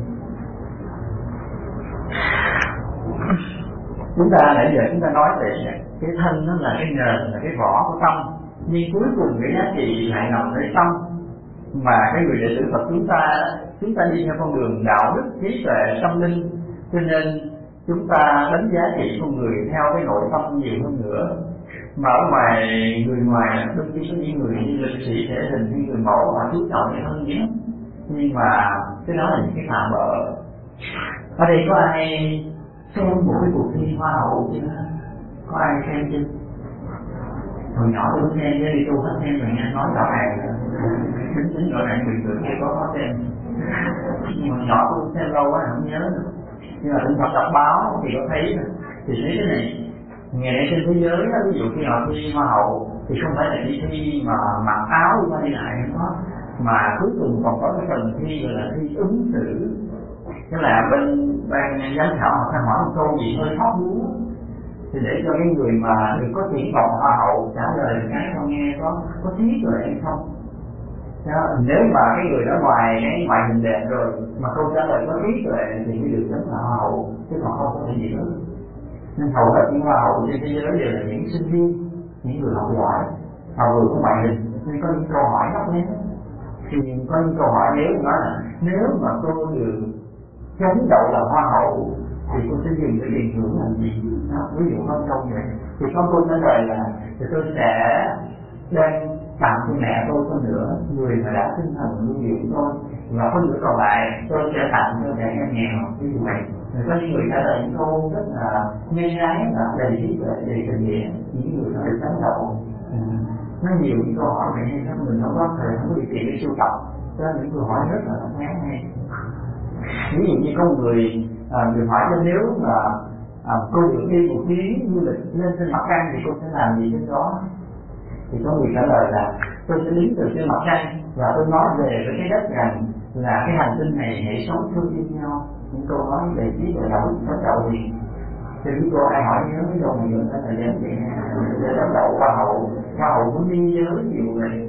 Speaker 1: Chúng ta nãy giờ chúng ta nói về cái thân nó là cái nền, là cái vỏ của tâm, nhưng cuối cùng cái giá trị lại nằm ở tâm. Mà cái người đệ tử Phật chúng ta đi theo con đường đạo đức, trí tuệ, tâm linh, cho nên chúng ta đánh giá trị con người theo cái nội tâm nhiều hơn nữa. Mà ở ngoài, người ngoài đôi khi có những người như lịch sĩ thể hình như người mẫu họ chú trọng cái thân nhé, nhưng mà cái đó là những cái tạm bợ. Ở đây có ai xem một cái cuộc thi hoa hậu chưa? Có ai xem chưa? Hồi nhỏ tôi cũng xem chứ đi tu hết xem rồi nghe nói rõ ràng tính rõ ràng bình thường kia có xem. Nhưng mà nhỏ tôi xem lâu quá không nhớ nữa. Nhưng mà thỉnh thoảng đọc báo thì có thấy thì thấy cái này ngày nay trên thế giới đó, ví dụ khi họ thi hoa hậu thì không phải là chỉ thi mà mặc áo đi qua đi lại đó, mà cuối cùng còn có cái phần thi gọi là thi ứng xử. Tức là bên ban giám khảo họ sẽ hỏi một câu gì hơi hóc búa thì để cho cái người mà được có triển vọng hoa hậu trả lời cái con nghe có trí tuệ hay không. Đó, nếu mà cái người đó ngoài cái ngoại hình đẹp rồi mà câu trả lời có trí tuệ thì mới được chấm là hoa hậu, chứ còn không có thể gì nữa. Nên hầu hết những hoa hậu trên thế giới đều là những sinh viên, những người học giỏi, họ vừa có ngoại hình nên có những câu hỏi ngốc nghếch. Thì có những câu hỏi nếu nói là nếu mà tôi được chấm đậu là hoa hậu thì tôi sẽ dùng để tiền thưởng làm gì? Đó, ví dụ không câu vậy thì có cô trả lời là thì tôi sẽ đem tặng cho mẹ tôi có nữa, người mà đã tinh thần nuôi dưỡng tôi, và có nửa còn lại tôi sẽ tặng cho trẻ em nghèo, ví dụ vậy. Rồi có những người trả lời những câu rất là nhân ái và đầy trí tuệ, đầy tình nghĩa, những người nói sáng đầu. Nó nhiều những câu hỏi vậy nên mình không có thời không có điều kiện để sưu tập, cho những câu hỏi rất là ngắn hay. Ví dụ như có người hỏi cho nếu mà cô được đi một chuyến du lịch lên trên mặt trăng thì cô sẽ làm gì trên đó? Thì có người trả lời là tôi sẽ đứng từ trên mặt trăng và tôi nói về với cái đất rằng là cái hành tinh này hãy sống thương yêu nhau. Những câu nói về trí tuệ đạo đức bắt đầu thì cái cô ai hỏi nhớ cái câu này nữa là thời gian vậy để bắt đầu hoa hậu cũng đi với nhiều người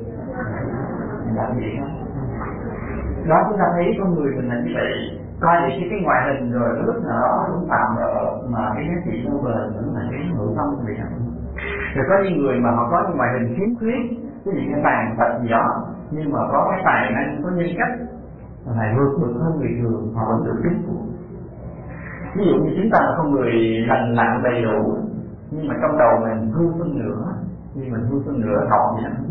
Speaker 1: làm gì đó. Đó chúng ta thấy con người mình là như vậy, coi được cái ngoại hình rồi lúc nào đó cũng tạm bợ mà cái giá trị lâu bền vẫn là cái nội tâm của người. Rồi có những người mà họ có những ngoại hình khiếm khuyết, cái những cái tàn tật gì đó, nhưng mà có cái tài năng, có nhân cách là vượt bậc hơn người thường, họ vẫn được kính phục. Ví dụ như chúng ta là con người lành lặn đầy đủ, nhưng mà trong đầu mình hư phân nửa, nhưng mình hư phân nửa học gì đó.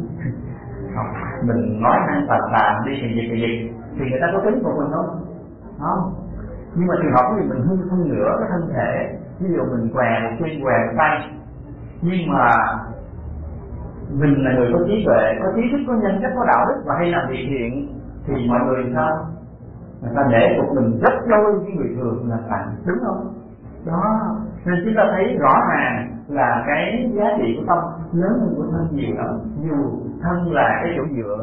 Speaker 1: Mình nói năng tàn đi thì người ta có kính phục mình thôi, không? Nhưng mà trường hợp thì mình hư phân nửa cái thân thể, ví dụ mình què một chân, què một tay, nhưng mà mình là người có trí tuệ, có trí thức, có nhân cách, có đạo đức và hay làm việc thiện thì mọi người sao? Người ta để phục mình rất đôi với người thường là phải, đúng không? Đó, nên chúng ta thấy rõ ràng là cái giá trị của tâm lớn hơn của thân nhiều lắm. Dù thân là cái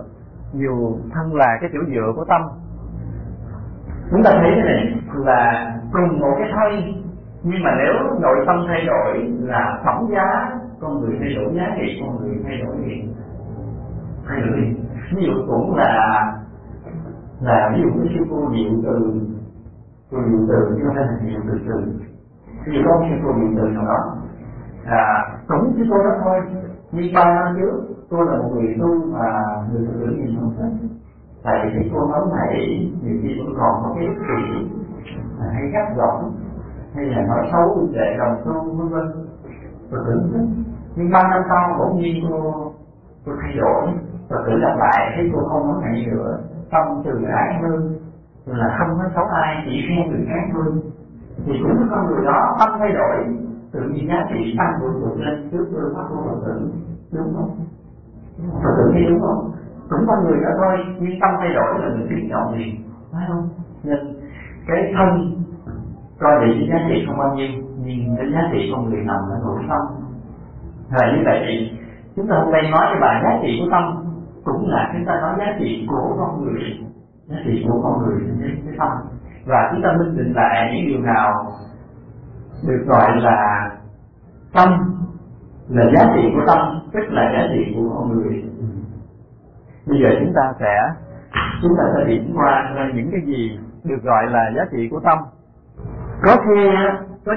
Speaker 1: chỗ dựa của tâm. Chúng ta thấy cái này là cùng một cái thân, nhưng mà nếu nội tâm thay đổi là tổng giá con người thay đổi, giá trị con người thay đổi liền. Ví dụ cũng là ví dụ cái sư cô diệu từ chứ không phải là diệu từ. Ví dụ có một sư cô diệu từ nào đó cũng sư cô đó thôi, nhưng 3 năm trước tôi là một người tu mà người phụ nữ nhìn không thích. Tại vì cái cô nói này nhiều khi vẫn còn có cái ích kỷ hay gắt gỏng hay là nói xấu để đồng tu vân vân, tôi tưởng thích. Nhưng 3 năm sau bỗng nhiên tôi thay đổi, tôi tự lặp lại thấy cô không nói này nữa, tâm từ ái hơn, là không nói xấu ai, chỉ khen người khác hơn. Thì cũng có con người đó tâm thay đổi, tự nhiên giá trị tăng vượt lên trước tôi phát của Phật tử, đúng không? Phật tử thấy đúng không? Cũng con người đó thôi, nhưng tâm thay đổi là người kính trọng liền, phải không? Nên cái thân coi để cái giá trị không bao nhiêu, nhưng cái giá trị con người nằm ở nội tâm. Là như vậy, chúng ta hôm nay nói cái bài giá trị của tâm cũng là chúng ta nói giá trị của con người, giá trị của con người trên cái tâm. và chúng ta minh định lại những điều nào được gọi là tâm, là giá trị của tâm, tức là giá trị của con người. Bây giờ chúng ta sẽ điểm qua những cái gì được gọi là giá trị của tâm. Có khi có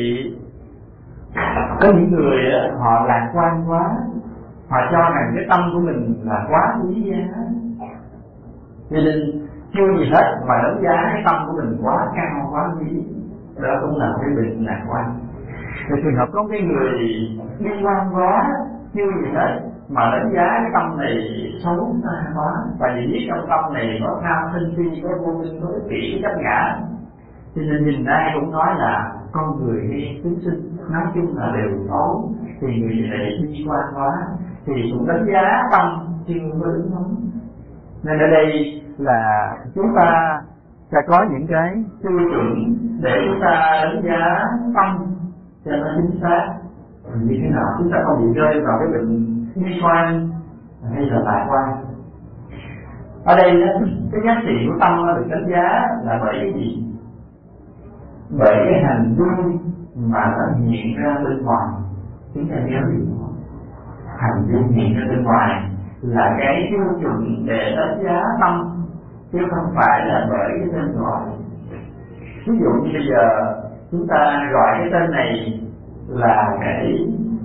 Speaker 1: những người họ lạc quan quá, họ cho rằng cái tâm của mình là quá quý giá, cho nên chưa gì hết mà đánh giá cái tâm của mình quá cao, quá quý. Đó cũng là cái bệnh lạc quan. Thì trường hợp có cái người bi quan quá, chưa gì hết mà đánh giá cái tâm này xấu xa quá, tại vì biết trong tâm này có tham sân si, có vô minh, có ích kỷ, có chấp ngã, cho nên nhìn ai cũng nói là con người hay chúng sinh nói chung là đều xấu. Thì người này bi quan quá thì cũng đánh giá tâm chưa có đúng lắm. Nên ở đây là chúng ta sẽ có những cái tiêu chuẩn để chúng ta đánh giá tâm cho nó chính xác. Như thế nào chúng ta không bị rơi vào cái bệnh bi quan hay là lạc quan. Ở đây cái giá trị của tâm nó được đánh giá là bởi cái gì? Bởi cái hành vi mà nó hiện ra bên ngoài. Chúng ta nhớ gì không? Hành vi hiện ra bên ngoài là cái tiêu chuẩn để đánh giá tâm, chứ không phải là bởi cái tên gọi. Ví dụ như bây giờ chúng ta gọi cái tên này là cái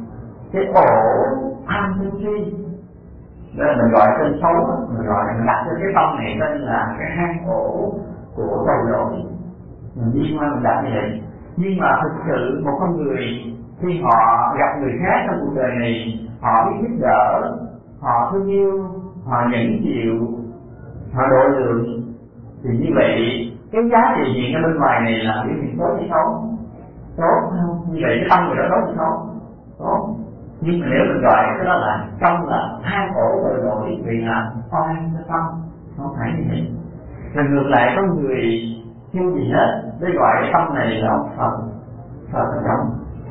Speaker 1: ổ tham sân si, đó là mình gọi tên xấu, mình đặt cho cái tâm này tên là cái hang ổ của tội lỗi, mình đi qua mình đặt như vậy. Nhưng mà thực sự một con người khi họ gặp người khác trong cuộc đời này, họ biết giúp đỡ, họ thương yêu, họ nhẫn chịu, họ độ lượng, thì như vậy cái giá trị hiện ở bên ngoài này là biểu hiện tốt hay xấu? Tốt không? Như vậy cái tâm người đó tốt hay xấu? Tốt. Nhưng mà nếu mình gọi cái đó là tâm là hang ổ tội lỗi, vì là oan cho tâm, không phải như vậy. Rồi ngược lại có người chưa gì hết để gọi cái tâm này là ông Phật, Phật là trong.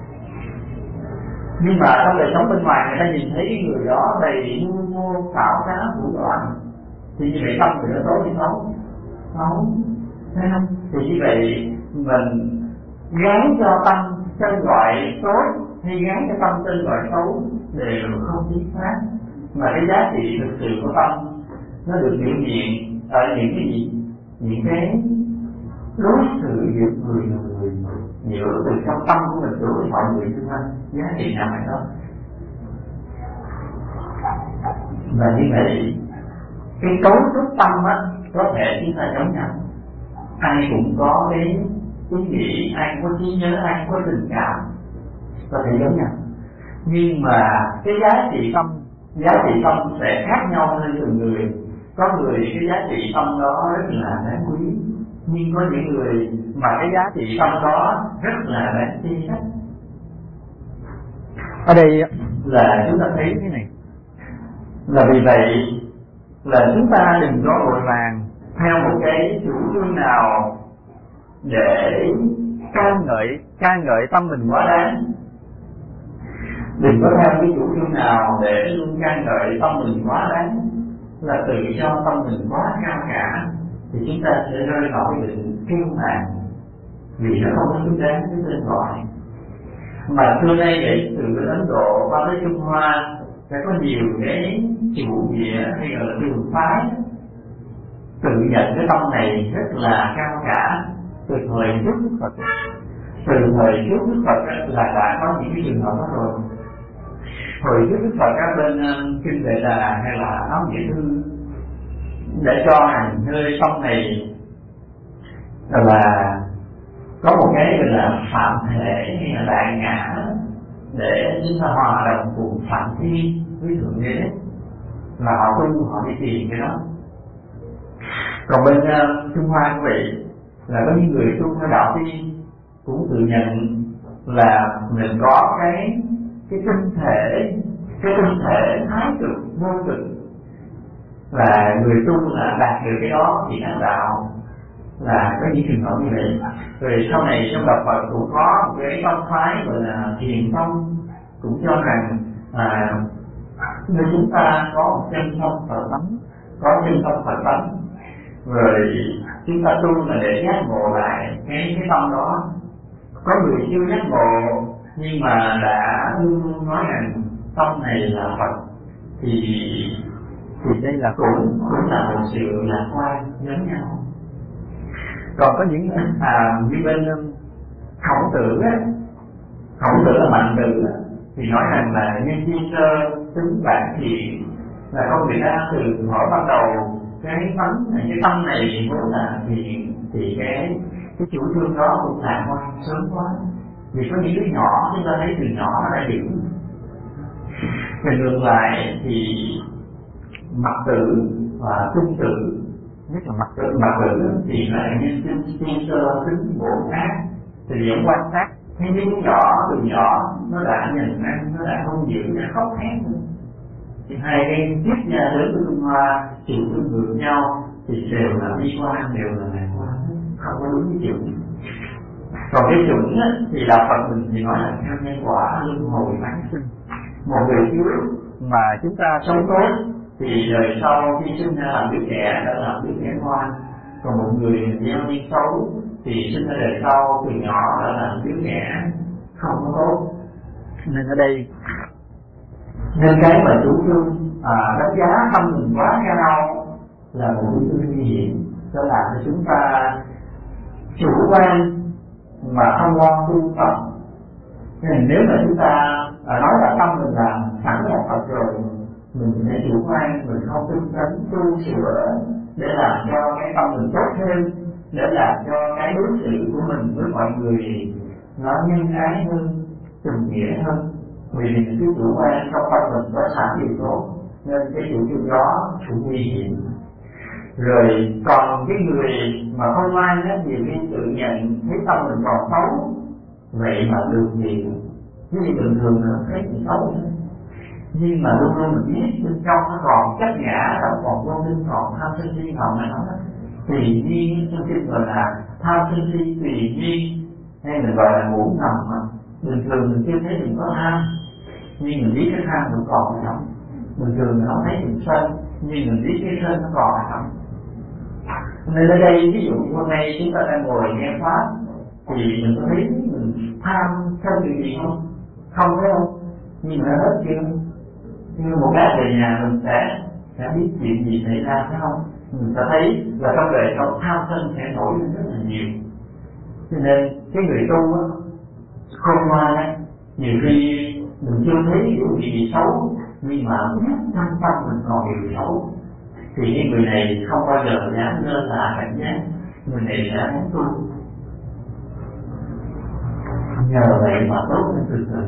Speaker 1: Nhưng mà trong đời sống bên ngoài người ta nhìn thấy cái người đó đầy mưu mô xảo trá thủ đoạn, thì như vậy tâm người đó tốt hay xấu? Xấu, thấy không? Thì như vậy mình gán cho tâm tên gọi tốt hay gán cho tâm tên gọi xấu đều không chính xác. Mà cái giá trị thực sự của tâm nó được biểu hiện ở những cái gì? Những cái đối xử giữa người và người, giữa từ trong tâm của mình đối với mọi người xung quanh, giá trị nằm ở đó. Và như vậy cái cấu trúc tâm á có thể chúng ta giống nhau, ai cũng có cái ý nghĩ, ai cũng có trí nhớ, ai cũng có tình cảm, có thể giống nhau. Nhưng mà cái giá trị tâm sẽ khác nhau lên từng người. Có người cái giá trị tâm đó rất là đáng quý, nhưng có những người mà cái giá trị tâm đó rất là đáng chi hết. Ở đây là chúng ta thấy cái này là vì vậy là chúng ta đừng có vội vàng theo một cái chủ trương nào để ca ngợi tâm mình quá đáng. Đừng có theo cái chủ trương nào để luôn ca ngợi tâm mình quá đáng, là tự cho tâm mình quá cao cả, thì chúng ta sẽ rơi vào cái định kiêu mạn, vì nó không có xứng đáng với tên gọi. Mà xưa nay để từ Ấn Độ qua tới Trung Hoa sẽ có nhiều cái chủ nghĩa hay gọi là trường phái tự nhận cái tâm này rất là cao cả. Từ thời trước Đức Phật, là đã có những cái trường hợp đó rồi. Hồi trước Đức Phật các bên kinh Vệ Đà hay là Áo Nghĩa Thư để cho rằng nơi tâm này là có một cái gọi là phạm thể hay là đại ngã, để chúng ta hòa đồng cùng phạm thiên với thượng đế, là họ tu, họ đi tìm cái đó. Còn bên Trung Hoa cũng vậy, là có những người tu theo đạo tiên cũng tự nhận là mình có cái tinh thể thái cực vô cực, là người tu là đạt được cái đó thì thành đạo, là có những trường hợp như vậy. Rồi sau này trong đạo Phật cũng có một cái tông phái gọi là Thiền tông, cũng cho rằng nơi chúng ta có một chân tâm Phật tánh, rồi chúng ta tu là để giác ngộ lại cái tâm đó. Có người chưa giác ngộ nhưng mà đã luôn nói rằng tâm này là Phật, thì đây là cũng là một sự lạc quan giống nhau. Còn có những như bên Khổng Tử á, Khổng Tử là Mạnh Tử thì nói rằng là nhân chi sơ tính bản thiện, là con người ta từ hỏi ban đầu cái tâm này vốn là thiện, thì cái chủ trương đó cũng lạc quan sớm quá. Vì có những đứa nhỏ chúng ta thấy từ nhỏ nó đã hiểu. Về ngược lại thì Mặc Tử và Trung Tử, nhất là Mặc Tử thì là nhân chi sơ tính bổn ác, thì ông quan sát thấy đứa nhỏ từ nhỏ nó đã nhìn ăn, nó đã hung dữ, nó khóc thét. Thì hai cái triết gia lớn của Trung Hoa chịu tương ngược nhau thì đều là bi quan, đều là lạc quan, không có đúng cái chủng. Còn cái chủng thì đạo Phật mình thì nói là theo nhân quả luân hồi vãng sinh. Một người trước mà chúng ta sống tốt thì đời sau khi sinh ra làm đứa trẻ đã làm đứa trẻ ngoan, còn một người gieo nhân xấu thì sinh ra đời sau từ nhỏ đã làm đứa trẻ không có tốt. Nên ở đây nên cái mà chủ trương đánh giá tâm mình quá cao là một cái nguy hiểm, sẽ làm cho chúng ta chủ quan mà không lo tu tập. Nên nếu mà chúng ta nói là tâm mình là sẵn là Phật rồi, mình sẽ chủ quan, mình không tinh tấn tu sửa để làm cho cái tâm mình tốt hơn, để làm cho cái đối xử của mình với mọi người nó nhân ái hơn, tình nghĩa hơn. Vì mình cứ chủ quan trong tâm mình có sẵn điều tốt, nên cái chủ trương đó cũng nguy hiểm. Rồi còn cái người mà không ngoan á, nhiều khi tự nhận thấy tâm mình còn xấu, vậy mà được gì như bình thường là thấy mình xấu nữa. Nhưng mà luôn luôn mình biết bên trong nó còn chấp ngã, nó còn vô minh, còn tham sân si hồng này nó tùy nhiên. Trong kinh gọi là tham sân si tùy nhiên, hay mình gọi là ngủ ngầm mà bình thường mình chưa thấy mình có tham, nhưng mình biết cái tham mình còn ở trong. Bình thường mình không thấy mình sân, nhưng mình biết cái sân nó còn ở trong. Nên ở đây ví dụ hôm nay chúng ta đang ngồi nghe pháp thì mình có thấy mình tham sân điều gì không? Không thấy không? Nhưng mà hết chưa? Nhưng một lát về nhà mình sẽ biết chuyện gì xảy ra, phải không? Mình sẽ thấy là trong đời trong tham sân sẽ nổi lên rất là nhiều. Cho nên cái người tu á, khôn ngoan á, nhiều khi mình chưa thấy điều gì xấu, nhưng mà biết trong tâm mình còn điều xấu, thì những người này không bao giờ dám lơ là cảnh giác, người này sẽ muốn tu. Nhờ vậy mà tốt lên từ từ.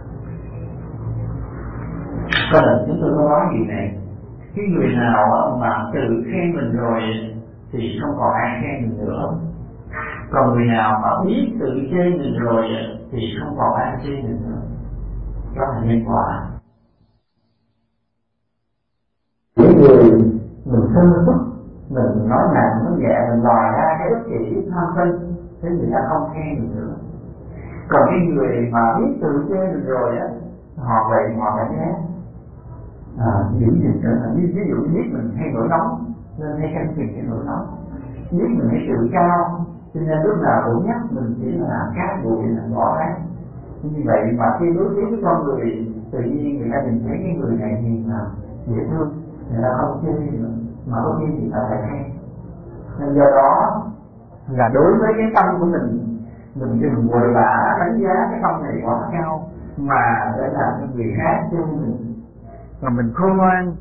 Speaker 1: Có lần chúng tôi có nói gì này, cái người nào mà tự khen mình rồi thì không còn ai khen mình nữa. Còn người nào mà biết tự chê mình rồi thì không còn ai chê mình nữa. Đó là nhân quả. Những người mình sân xuất, mình nói nặng, nói nhẹ, mình lòi ra cái ích kỷ tham sân, thế người ta không khen mình nữa. Còn cái người mà biết tự chê mình rồi á, họ vậy họ cảnh giác. Ví dụ biết mình hay nổi nóng nên hay canh chừng cái nổi nóng, biết mình hay tự cao cho nên lúc nào cũng nhắc mình chỉ là cát bụi là bỏ rác. Như vậy mà khi đối với con người tự nhiên người ta nhìn thấy cái người này hiền là dễ thương, người ta không chê nữa, mà có khi người ta phải khen. Nên do đó là đối với cái tâm của mình đừng vội vã đánh giá cái tâm này quá cao mà để làm cho người khác chê mình. Mà mình khôn ngoan,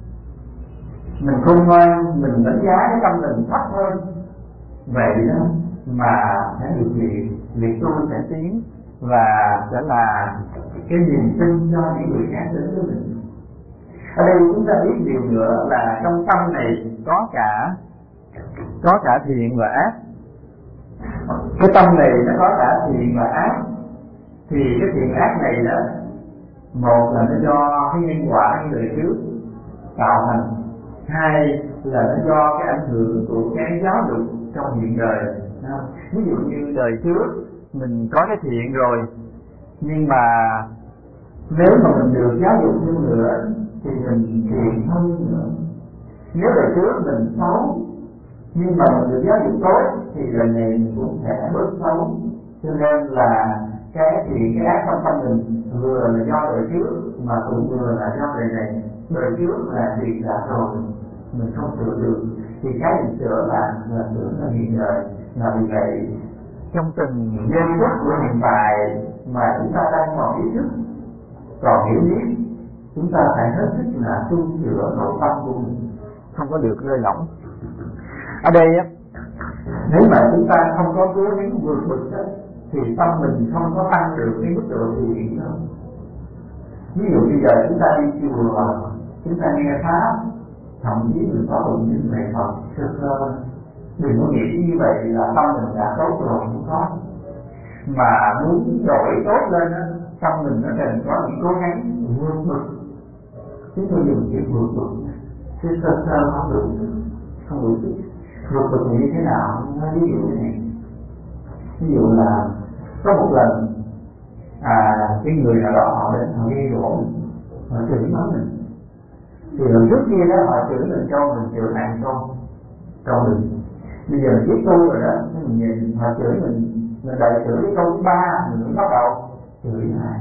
Speaker 1: mình đánh giá cái tâm mình thấp hơn, vậy đó mà sẽ được việc tu sẽ tiến và sẽ là cái niềm tin cho những người khác đến với mình. Ở đây chúng ta biết điều nữa là trong tâm này có cả thiện và ác. Cái tâm này nó có cả thiện và ác, thì cái thiện ác này đó, một là nó do cái nhân quả như đời trước tạo thành, hai là nó do cái ảnh hưởng của cái giáo dục trong hiện đời. Ví dụ như đời trước mình có cái thiện rồi, nhưng mà nếu mà mình được giáo dục hơn nữa thì mình thiện hơn nữa. Nếu đời trước mình xấu Nhưng mà mình được giáo dục tốt thì lần này mình cũng sẽ bớt xấu. Cho nên là cái thiện cái ác trong tâm mình vừa là do đời trước mà cũng vừa là do đời này. Đời trước là việc đã rồi mình không sửa được, thì cái mình sửa là sửa nó hiện đời. Là vì vậy trong từng giây phút của hiện tại mà chúng ta đang còn ý thức, còn hiểu biết, chúng ta phải hết sức là tu sửa nội tâm của mình, không có được rơi lỏng. Ở đây á, nếu mà chúng ta không có cố gắng vượt bực á, thì tâm mình không có tăng được cái mức độ thiện đâu. Ví dụ bây giờ chúng ta đi chùa, chúng ta nghe pháp, thậm chí mình có tụng kinh niệm Phật sơ sơ, đừng có nghĩ như vậy là tâm mình đã tốt rồi, không có. Mà muốn đổi tốt lên á, tâm mình nó cần có những cố gắng vượt bực. Chúng tôi dùng chữ vượt bực, chứ sơ sơ không đủ, không đủ sức. Vượt bực như thế nào? Nó ví dụ như này. Ví dụ là có một lần cái người nào đó họ đến họ gây rỗ mình, họ chửi mắng mình. Thì lần trước kia đó họ chửi mình cho mình chửi nặng câu mình. Bây giờ mình biết tu rồi đó, mình nhìn họ chửi mình đợi chửi cái câu thứ 3 mình mới bắt đầu chửi lại.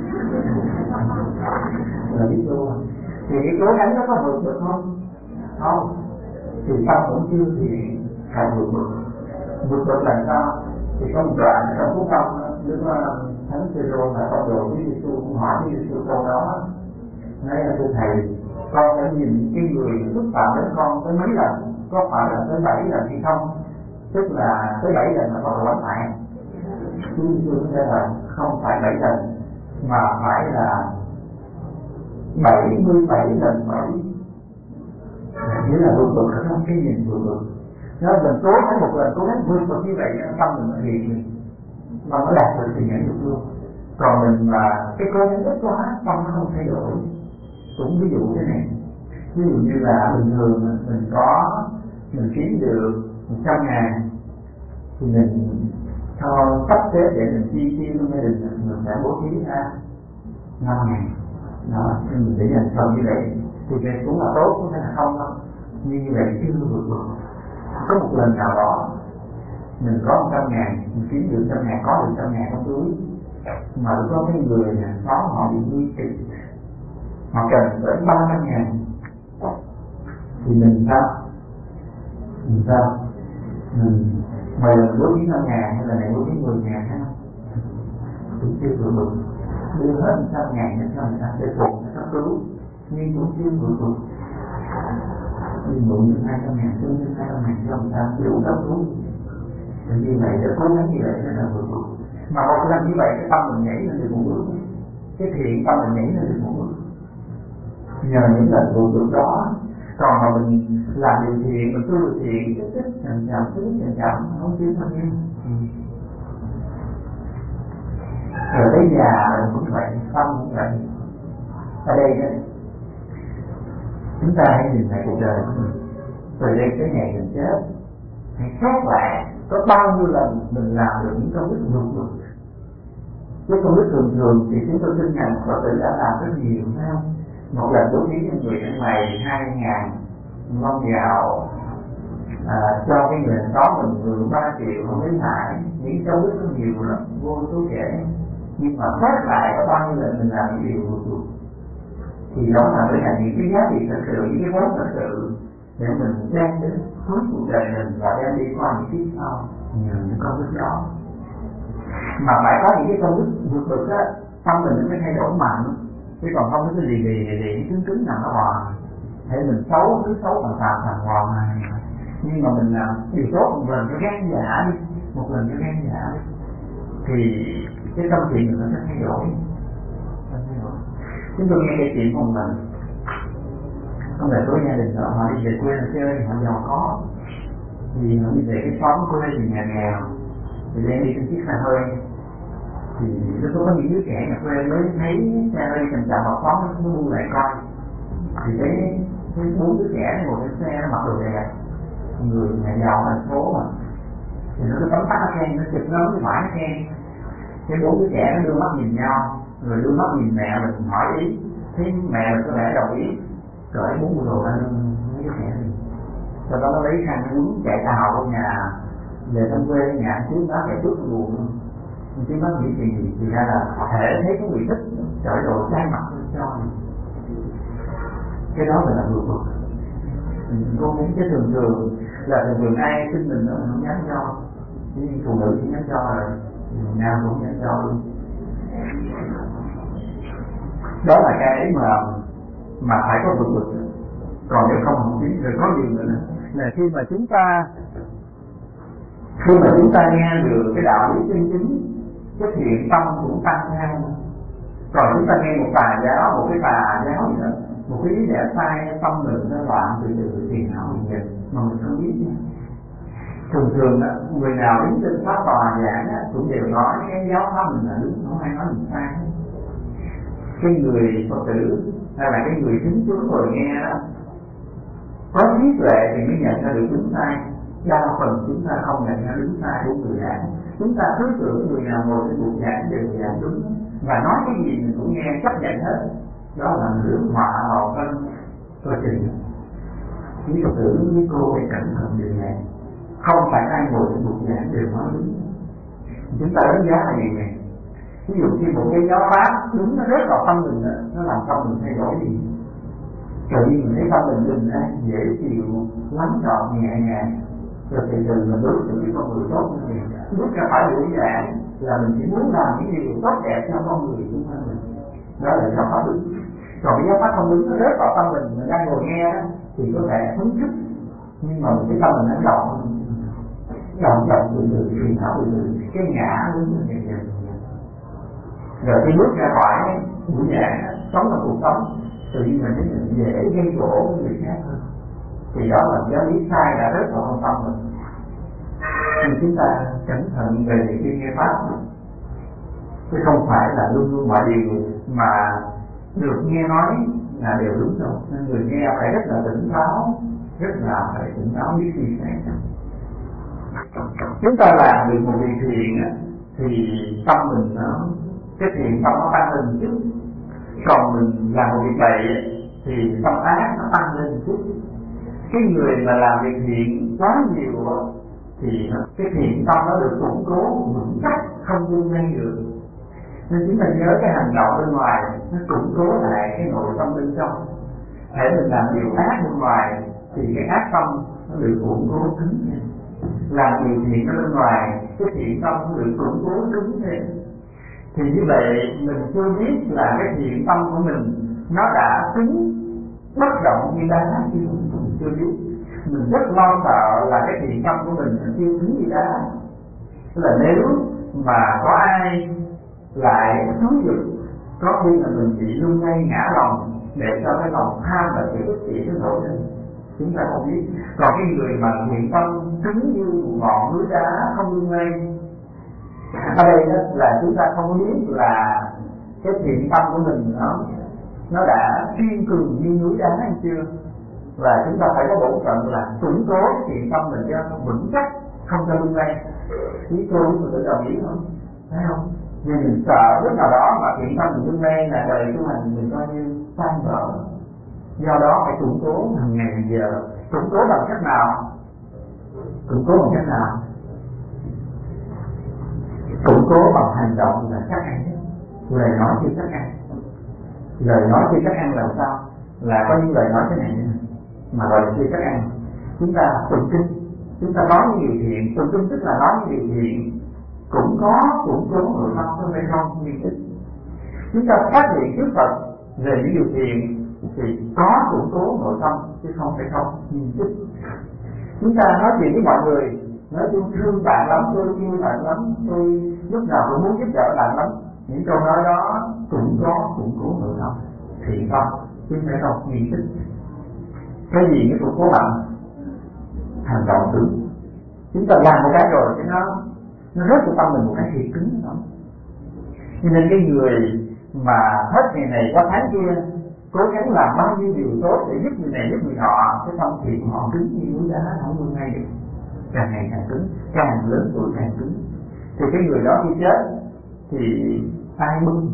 Speaker 1: Là biết tu. Thì cái cố gắng nó có vượt được không? Không. Thì tâm cũng chưa thiện, phải vượt bực. Vượt bực là sao? Thì có một đoạn trong Phú Công, Đức Thánh Phêrô là con đồ với Giêsu cũng hỏi với Giêsu câu đó. Nói là thưa thầy, con đã nhìn cái người xúc phạm đến con tới mấy lần, có phải là tới 7 lần hay không? Tức là tới 7 lần là có độ oán hại. Chúa Giêsu nói là không phải 7 lần, mà phải là 77 lần 7. Nghĩa là vượt bực ở trong cái nhìn vượt bực. Nó mình cố gắng một lần, cố gắng vượt bực như vậy, tâm mình nó thiện, mà nó đạt được thì nhận được luôn. Còn mình mà cái cố gắng ít quá, tâm nó không thay đổi. Cũng ví dụ thế này, ví dụ như là bình thường mình kiếm được 100.000 thì mình cho sắp xếp để mình chi tiêu trong gia đình, mình sẽ bố trí ra 5.000 đó, mình để dành phần như vậy thì cái cũng là tốt, không phải là không đâu, nhưng như vậy chưa vượt bực. Có một lần nào đó mình có 100.000, mình kiếm được 100.000, có được 100.000 trong túi, mà có cái người đó họ bị nguy kịch, họ cần tới 300.000 thì mình sao? Mình mày là bố trí 5.000 hay là này bố trí 10.000 hay không? Cũng chưa vượt bực. Đưa hết 100.000 cho người ta để phụ nó cấp cứu, nhưng cũng chưa vượt bực. Đi mượn được 200.000, tương đương 200.000 cho người ta đủ cấp cứu. Thì như vậy để cố gắng như vậy nó là vượt bực. Mà một lần như vậy cái tâm mình nhảy lên được một bước, cái thiện tâm mình nhảy lên được một bước. Nhờ những lần vượt bực đó, còn mà mình làm điều thiện, mình tu điều thiện, tích chậm, không tiến bao nhiêu. Rồi tới già mình cũng vậy, tâm cũng vậy. Ở đây đó, chúng ta hãy nhìn lại cuộc đời của mình. Từ đây tới ngày mình chết, hãy xét lại có bao nhiêu lần mình làm được những công đức vượt bực. Cái công đức thường thì chúng tôi tin rằng Phật tử đã làm rất nhiều, phải không? Một lần bố thí cho người ăn mày 2.000 mong gạo, cho cái người đó mình 3 triệu không đến hại. Những công đức có nhiều lắm, vô số kể. Nhưng mà xét lại có bao nhiêu lần mình làm những điều vượt bực, thì đó là phải là những cái giá trị thật sự, những cái vốn thật sự để mình đem đến cuối cuộc đời mình và đem đi qua những kiếp sau nhờ những công đức đó. Mà phải có những cái công đức vượt bực á, tâm mình nó mới thay đổi mạnh, chứ còn không có cái lì cứng nào nó hòa. Để mình xấu cứ xấu tàn hòa này. Nhưng mà mình làm điều tốt một lần cho gan dạ đi, một lần cho gan dạ đi, thì cái tâm thiện mình nó sẽ thay đổi. Chúng tôi nghe cái chuyện một lần, có người có gia đình họ đi về quê chơi, họ giàu có, thì họ đi về cái xóm quê thì nhà nghèo, thì đem đi trên chiếc xe hơi, thì lúc đó có những đứa trẻ nhà quê mới thấy xe hơi chậm chậm vào xóm, nó bu lại coi, thì thấy 4 đứa trẻ ngồi trên xe nó mặc đồ đẹp, người nhà giàu thành phố mà, thì nó cứ tấm tắt nó khen, nó chụp nó cái phải nó khen, cái 4 đứa trẻ nó đưa mắt nhìn nhau, rồi đưa mắt nhìn mẹ mình hỏi ý, thấy mẹ mình có lẽ đồng ý, cởi 4 bộ đồ ra mấy đứa trẻ này. sau đó nó lấy khăn uống chạy ào vào nhà, về thăm quê nhà chứ nó phải trước buồn. Chứ nó nghĩ gì thì ra là thể thấy cái người thích trời đồ trái mặt cho cái đó là vượt vượt. Cô muốn cái thường là ai xin mình nó không dám cho, nhưng phụ nữ chỉ dám cho rồi, nam cũng dám cho luôn. Đó là cái mà phải có vượt vượt. Còn nếu không biết rồi có gì nữa là khi mà chúng ta nghe được cái đạo lý chân chính, cái thiện tâm cũng tăng theo. Còn chúng ta nghe một tà giáo, một cái tà giáo gì đó, một cái lý lẽ sai, tâm mình nó loạn từ tiền nào mình mà mình không biết nha. Thường người nào đứng trên pháp tòa giảng cũng đều nói cái giáo pháp mình là đúng, không ai nói mình sai. Cái người Phật tử hay là cái người chính chúng rồi nghe đó có trí tuệ thì mới nhận ra được đúng sai. Đa phần chúng ta không nhận ra đúng sai của người giảng. Chúng ta cứ tưởng người nào ngồi trên buộc giảng đều giảng đúng, và nói cái gì mình cũng nghe chấp nhận hết. Đó là rước họa vào thân tôi trình. Quý Phật tử với cô phải cẩn thận điều này. Không phải ai ngồi trên buộc giảng đều nói đúng. Chúng ta đánh giá là gì này? Ví dụ khi một cái giáo pháp đúng nó rớt vào tâm mình đó, nó làm tâm mình thay đổi gì? Tự nhiên mình thấy tâm mình bình an, dễ chịu, lắng trọn, nhẹ nhàng. Rồi từ từ mình đối xử với con người tốt như vậy. Lúc ra phải buổi giảng là mình chỉ muốn làm những điều tốt đẹp cho con người xung quanh mình. Đó là giáo pháp đúng. Còn cái giáo pháp không đúng nó rớt vào tâm mình đang ngồi nghe thì có thể hứng chút, nhưng mà cái tâm mình nó động từ từ, phiền não từ từ, cái ngã luôn dần dần. Rồi khi bước ra khỏi buổi giảng sống trong cuộc sống, tự nhiên mình dễ gây khổ với người khác hơn. Thì đó là giáo lý sai đã rớt vào tâm mình. Nhưng chúng ta cẩn thận về khi nghe pháp, chứ không phải là luôn luôn mọi điều mà được nghe nói là đều đúng đâu. Nên người nghe phải rất là tỉnh táo, biết suy xét. Chúng ta làm được một việc thiện thì tâm mình cái thiện tâm nó tăng lên một chút. Còn mình làm một việc bậy thì tâm ác nó tăng lên một chút. Cái người mà làm việc thiện quá nhiều thì cái thiện tâm nó được củng cố vững chắc, không vươn lên được. Nên chúng ta nhớ cái hành động bên ngoài nó củng cố lại cái nội tâm bên trong. Để mình làm điều ác bên ngoài thì cái ác tâm nó được củng cố cứng lên. Làm điều thiện ở bên ngoài cái thiện tâm nó được củng cố cứng lên. Thì như vậy mình chưa biết là cái thiện tâm của mình nó đã cứng bất động như đá chưa biết. Mình rất lo sợ là cái thiện tâm của mình chưa cứng như đá. Tức là nếu mà có ai lại xúi dục, có khi là mình bị lung lay ngã lòng để cho cái lòng tham và sự ích kỷ nó nổi lên. Chúng ta không biết. Còn cái người mà thiện tâm cứng như ngọn núi đá không lung lay, ở đây đó là chúng ta không biết là cái thiện tâm của mình nó đã kiên cường như núi đá hay chưa. Và chúng ta phải có bổn phận là củng cố thiện tâm mình cho nó vững chắc, không cho lung lay. Ý cô mình có đồng ý không? Thấy không? Vì mình sợ lúc nào đó mà thiện tâm mình lung lay là đời tu hành mình coi như tan vỡ. Do đó phải củng cố hàng ngày hàng giờ. Củng cố bằng cách nào? Củng cố bằng cách nào? Củng cố bằng hành động là chắc ăn. Lời nói chưa chắc ăn. Lời nói chưa chắc ăn là sao? Là có những lời nói thế này mà gọi là chưa chắc ăn. Chúng ta tụng kinh, chúng ta nói những điều thiện. Tụng kinh tức là nói những điều thiện, cũng có củng cố nội tâm không phải không, nhưng ít. Chúng ta phát hiện trước Phật về những điều thiện thì có củng cố nội tâm chứ không phải không, nhưng ít. Chúng ta nói chuyện với mọi người, nói tôi thương bạn lắm, tôi yêu bạn lắm, tôi lúc nào cũng muốn giúp đỡ bạn lắm. Những câu nói đó cũng có củng cố nội tâm, thiện tâm, chứ không phải không, nhưng ít. Cái gì nó củng cố bạn? Hành động cứng. Chúng ta làm một cái rồi cái nó rớt vào tâm mình một cái thiệt cứng đó. Cho nên cái người mà hết ngày này qua tháng kia cố gắng làm bao nhiêu điều tốt để giúp người này giúp người nọ, cái tâm thiện họ cứng như núi đá không vươn ngay được, càng ngày càng cứng, càng lớn tuổi càng cứng. Thì cái người đó khi chết thì ai bưng?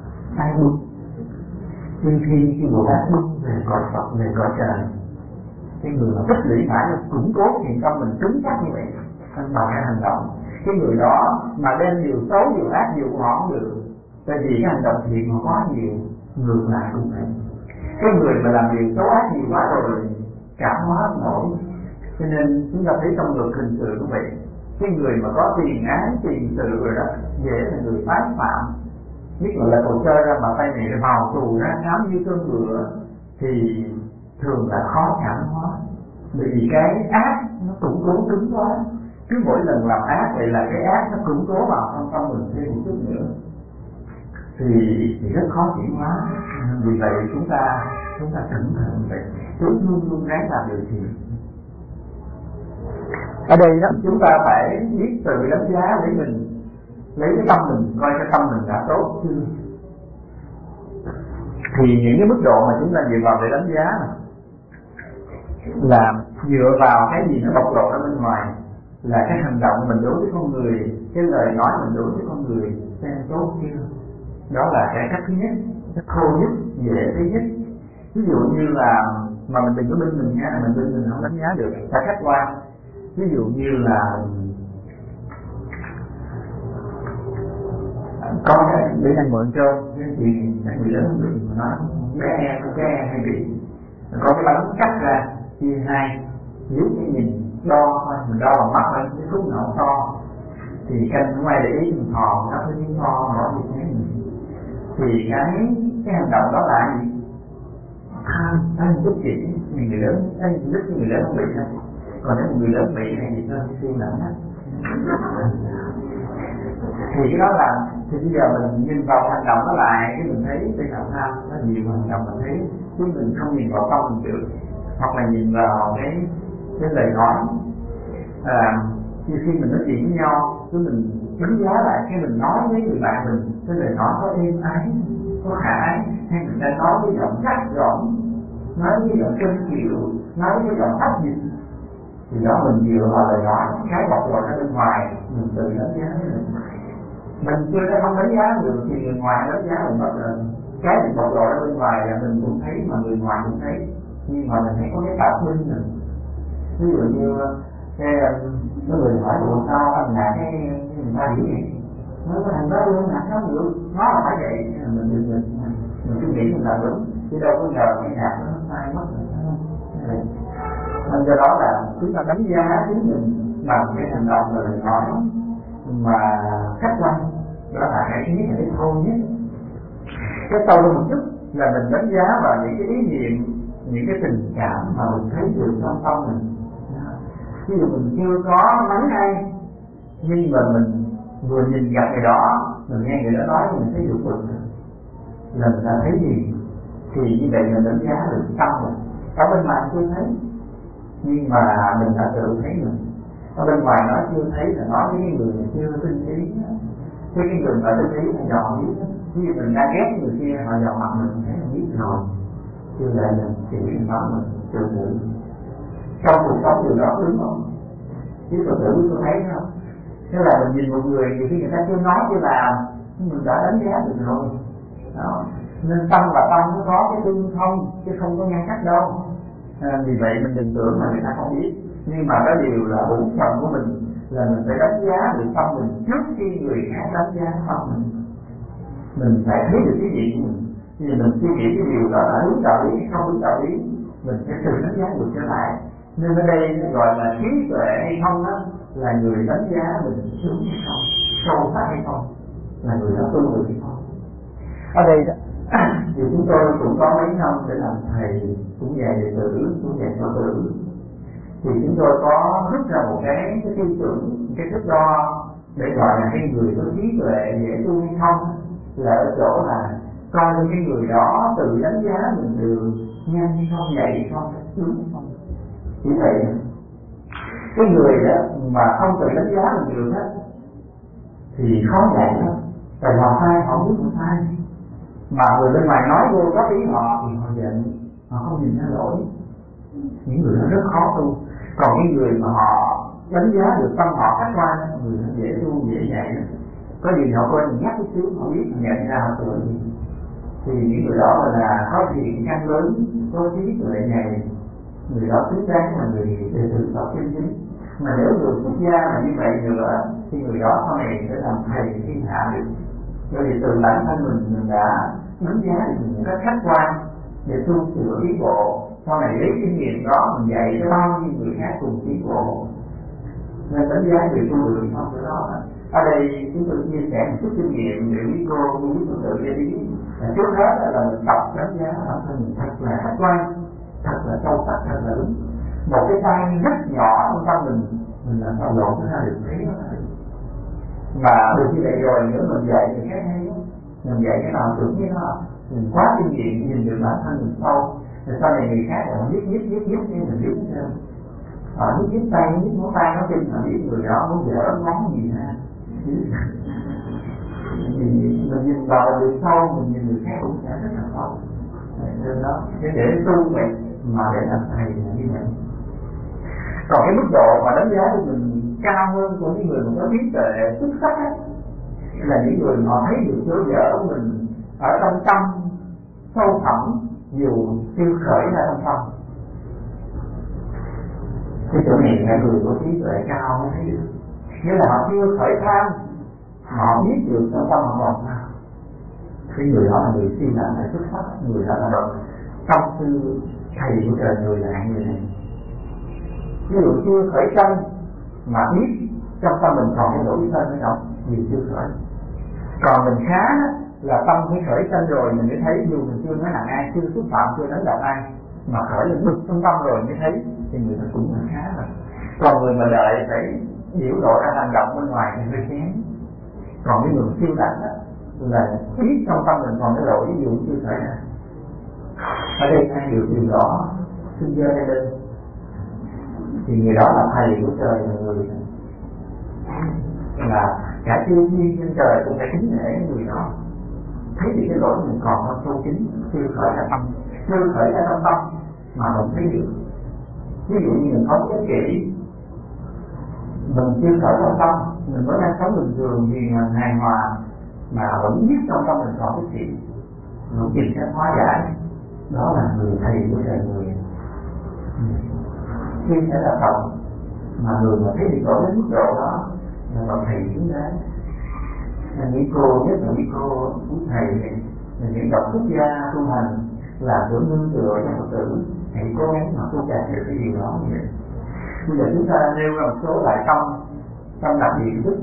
Speaker 1: Nhưng khi Bồ Tát bưng về cõi Phật, về cõi trời, Cái người mà tích lũy mãi củng cố thiện tâm mình cứng chắc như vậy bằng cái hành động. Cái người đó mà đem điều xấu điều ác điều của họ không được, tại vì cái hành động thiện họ quá nhiều. Ngược lại cũng vậy, cái người mà làm điều xấu ác nhiều quá rồi cảm hóa nổi. Cho nên chúng ta thấy trong luật hình sự cũng vậy, cái người mà có tiền án tiền sự rồi đó dễ là người tái phạm, biết là tội chơi ra mà tay này vào tù ra ngám như cơn ngựa thì thường là khó cảm hóa, bởi vì cái ác nó củng cố cứng quá. Cứ mỗi lần làm ác vậy là cái ác nó củng cố vào trong tâm mình thêm một chút nữa thì rất khó chuyển hóa. Vì vậy chúng ta cẩn thận vậy, chúng luôn luôn ráng làm điều thiện. Ở đây đó chúng ta phải biết tự đánh giá để mình lấy cái tâm mình coi cái tâm mình đã tốt chưa. Thì những cái mức độ mà chúng ta dựa vào để đánh giá là dựa vào cái gì nó bộc lộ ra bên ngoài, là cái hành động mình đối với con người, cái lời nói mình đối với con người xem tốt chưa. Đó là cái cách thứ nhất, cái thô nhất, dễ thấy nhất. Ví dụ như là mà mình đừng có bên mình nha, mình bên mình không đánh giá được, phải khách quan. Ví dụ như là có cái để anh mượn cho thì người lớn bị mà nói cái e hay bị có cái bánh cắt ra chia hai, dưới cái nhìn đo thôi, mình đo bằng mắt thôi, cái khúc nào to thì canh không ai để ý, mình thò nó cái miếng to bỏ việc thấy mình. Thì cái hành động đó là gì? Anh giúp chị người lớn, anh giúp người lớn không bị đâu, còn nếu người lớn bị hay gì hơn suy lẫn á. Thì cái đó là thì bây giờ mình nhìn vào hành động nó lại, cái mình thấy cái nào tham nó nhiều hành động mình thấy, chứ mình không nhìn vào tâm mình được. Hoặc là nhìn vào cái lời nói, như khi mình nói chuyện với nhau, cứ mình đánh giá lại cái mình nói với người bạn mình, cái lời nói có êm ái, có khả ái, hay mình đang nói với giọng sắc giọng, nói với giọng cân chịu, nói với giọng áp dịch, thì đó mình dựa vào lời nói, cái bộc lộ ra bên ngoài mình tự đánh giá mình chưa đã không đánh giá được thì người ngoài đánh giá mình bất ngờ. Cái mình bộc lộ ra bên ngoài là mình cũng thấy mà người ngoài cũng thấy, nhưng mà mình thấy có cái tạo minh rồi. Ví dụ như có người hỏi buồn sao anh là cái người ta nghĩ gì, nói cái thằng đó luôn hạt nó được, nó là phải vậy, mình cứ nghĩ mình là đúng, chứ đâu có ngờ cái hạt nó sai mất rồi. Nên do đó là chúng ta đánh giá chính mình bằng cái hành động và lời nói mà khách quan, đó là cái thứ nhất, là cái thô nhất. Cái sâu hơn một chút là mình đánh giá vào những cái ý niệm, những cái tình cảm mà mình thấy được trong tâm mình. Ví dụ mình chưa có mắng ai, nhưng mà mình vừa nhìn gặp người đó, mình nghe người đó nói, mình thấy được bực, là mình đã thấy gì, thì như vậy mình đánh giá được tâm mình. Ở bên ngoài chưa thấy, nhưng mà mình đã tự thấy mình. Ở bên ngoài nói chưa thấy là nói với người chưa tinh ý, cái người mà tinh ý là dò biết. Ví dụ mình đang ghét người kia, họ dò mặt mình thấy mình biết rồi, chưa lại mình chỉ nói mình tự tự. Trong cuộc sống điều đó đúng không? Chứ tự tự tôi thấy không? Thế là mình nhìn một người, nhiều khi người ta chưa nói chưa làm, mình đã đánh giá được rồi. Đó. Nên tâm và tâm nó có cái tương thông, chứ không có ngăn cách đâu. Vì vậy mình đừng tưởng là người ta không biết. Nhưng mà cái điều là bổn phận của mình là mình phải đánh giá được tâm mình trước khi người khác đánh giá tâm mình. Mình phải thấy được cái gì của mình. Vì mình suy nghĩ cái điều đó là đúng đạo lý hay không đúng đạo lý, mình sẽ tự đánh giá được trở lại. Nên ở đây gọi là trí tuệ hay không đó, là người đánh giá mình đúng hay không, sâu sắc hay không, là người đó tu được hay không. Ở đây đó thì chúng tôi cũng có mấy năm để làm thầy, cũng dạy đệ tử, cũng dạy phật tử. Thì chúng tôi có rút ra một cái tiêu chuẩn, cái thước đo để gọi là cái người có trí tuệ dễ tu hay không, là ở chỗ là coi như cái người đó tự đánh giá mình được nhanh hay không, nhạy hay không, đúng hay không. Chỉ vậy. Cái người đó mà không tự đánh giá mình được á thì khó dạy lắm, tại họ sai họ biết họ sai, mà người bên ngoài nói vô có ý họ thì họ giận, họ không nhìn ra lỗi. Những người đó rất khó tu. Còn những người mà họ đánh giá được tâm họ khách quan, người nó dễ tu dễ dạy. Có gì họ coi mình nhắc chút xíu, họ biết nhận ra họ tự thì những người đó là có thiện căn lớn, có trí tuệ nhạy, người đó xứng đáng là người đệ tử Phật chân chính. Mà nếu người xuất gia mà như vậy nữa thì người đó sau này sẽ làm thầy thiên hạ được. Bởi vì từ bản thân mình đã đánh giá được những cái khách quan để tu sửa tiến bộ, sau này lấy kinh nghiệm đó mình dạy cho bao nhiêu người khác cùng tiến bộ. Nên đánh giá người tu được không cái đó. Ở đây chúng tôi chia sẻ một chút kinh nghiệm để quý cô quý Phật tử để ý. Trước hết là mình tập đánh giá bản thân mình thật là khách quan, thật là sâu sắc, thật là đúng. Một cái sai rất nhỏ trong tâm mình làm sao lộn nó ra được thế đó. Mà được như vậy rồi nữa mình dạy thì cái hay, mình dạy cái nào tưởng với nó, mình quá kinh nghiệm nhìn được bản thân mình sâu, rồi sau này người khác họ viết như mình viết theo. Họ viết tay, viết ngón tay nó tin là biết người đó muốn dở món gì ha. Mình nhìn vào được sâu, mình nhìn người khác cũng sẽ rất là sâu. Nên đó, cái để tu vậy mà để làm thầy là như vậy. Còn cái mức độ mà đánh giá của mình cao hơn của những người mà có trí tuệ xuất sắc ấy, là những người họ thấy được chỗ dở của mình ở trong tâm sâu thẳm dù chưa khởi ra trong tâm. Cái chỗ này là người có trí tuệ cao mới thấy được. Nghĩa là họ chưa khởi tham, họ biết được trong tâm họ làm sao. Cái người đó là người siêu đẳng là xuất sắc, người đó là bậc tâm sư thầy của trời người là hạng người này. Ví dụ chưa khởi sanh mà biết trong tâm mình còn cái lỗi sanh hay không, vì chưa khởi. Còn mình khá là tâm phải khởi sanh rồi mình mới thấy, dù mình chưa nói nặng ai, chưa xúc phạm, chưa đánh đập ai, mà khởi lên bực trong tâm rồi mới thấy thì người ta cũng là khá rồi. Còn người mà đợi phải biểu lộ ra hành động bên ngoài thì hơi kém. Còn cái người siêu đẳng là biết trong tâm mình còn cái lỗi, ví dụ chưa khởi ra. Ở đây ai được điều đó xin giơ tay lên thì người đó là thầy của trời, là người là cả chư thiên trên trời cũng phải kính nể người đó. Thấy được cái lỗi mình còn không sâu kính, chưa khởi ra tâm, chưa khởi ra trong tâm mà mình thấy được. Ví dụ như mình có cái kỹ, mình chưa khởi trong tâm, mình mới đang sống bình thường hiền hài hòa mà vẫn biết trong tâm mình còn cái kỹ, mình tìm cách hóa giải. Đó là người thầy của trời người. Khi sẽ là Phật mà người mà thấy được lỗi đến mức độ đó là bậc thầy xứng đáng. Nên những cô, nhất là những cô thầy là những bậc xuất gia tu hành là chỗ nương tựa cho Phật tử, hãy cố gắng mà tu đạt được cái điều đó như vậy. Bây giờ chúng ta nêu ra một số loại tâm đặc biệt thức.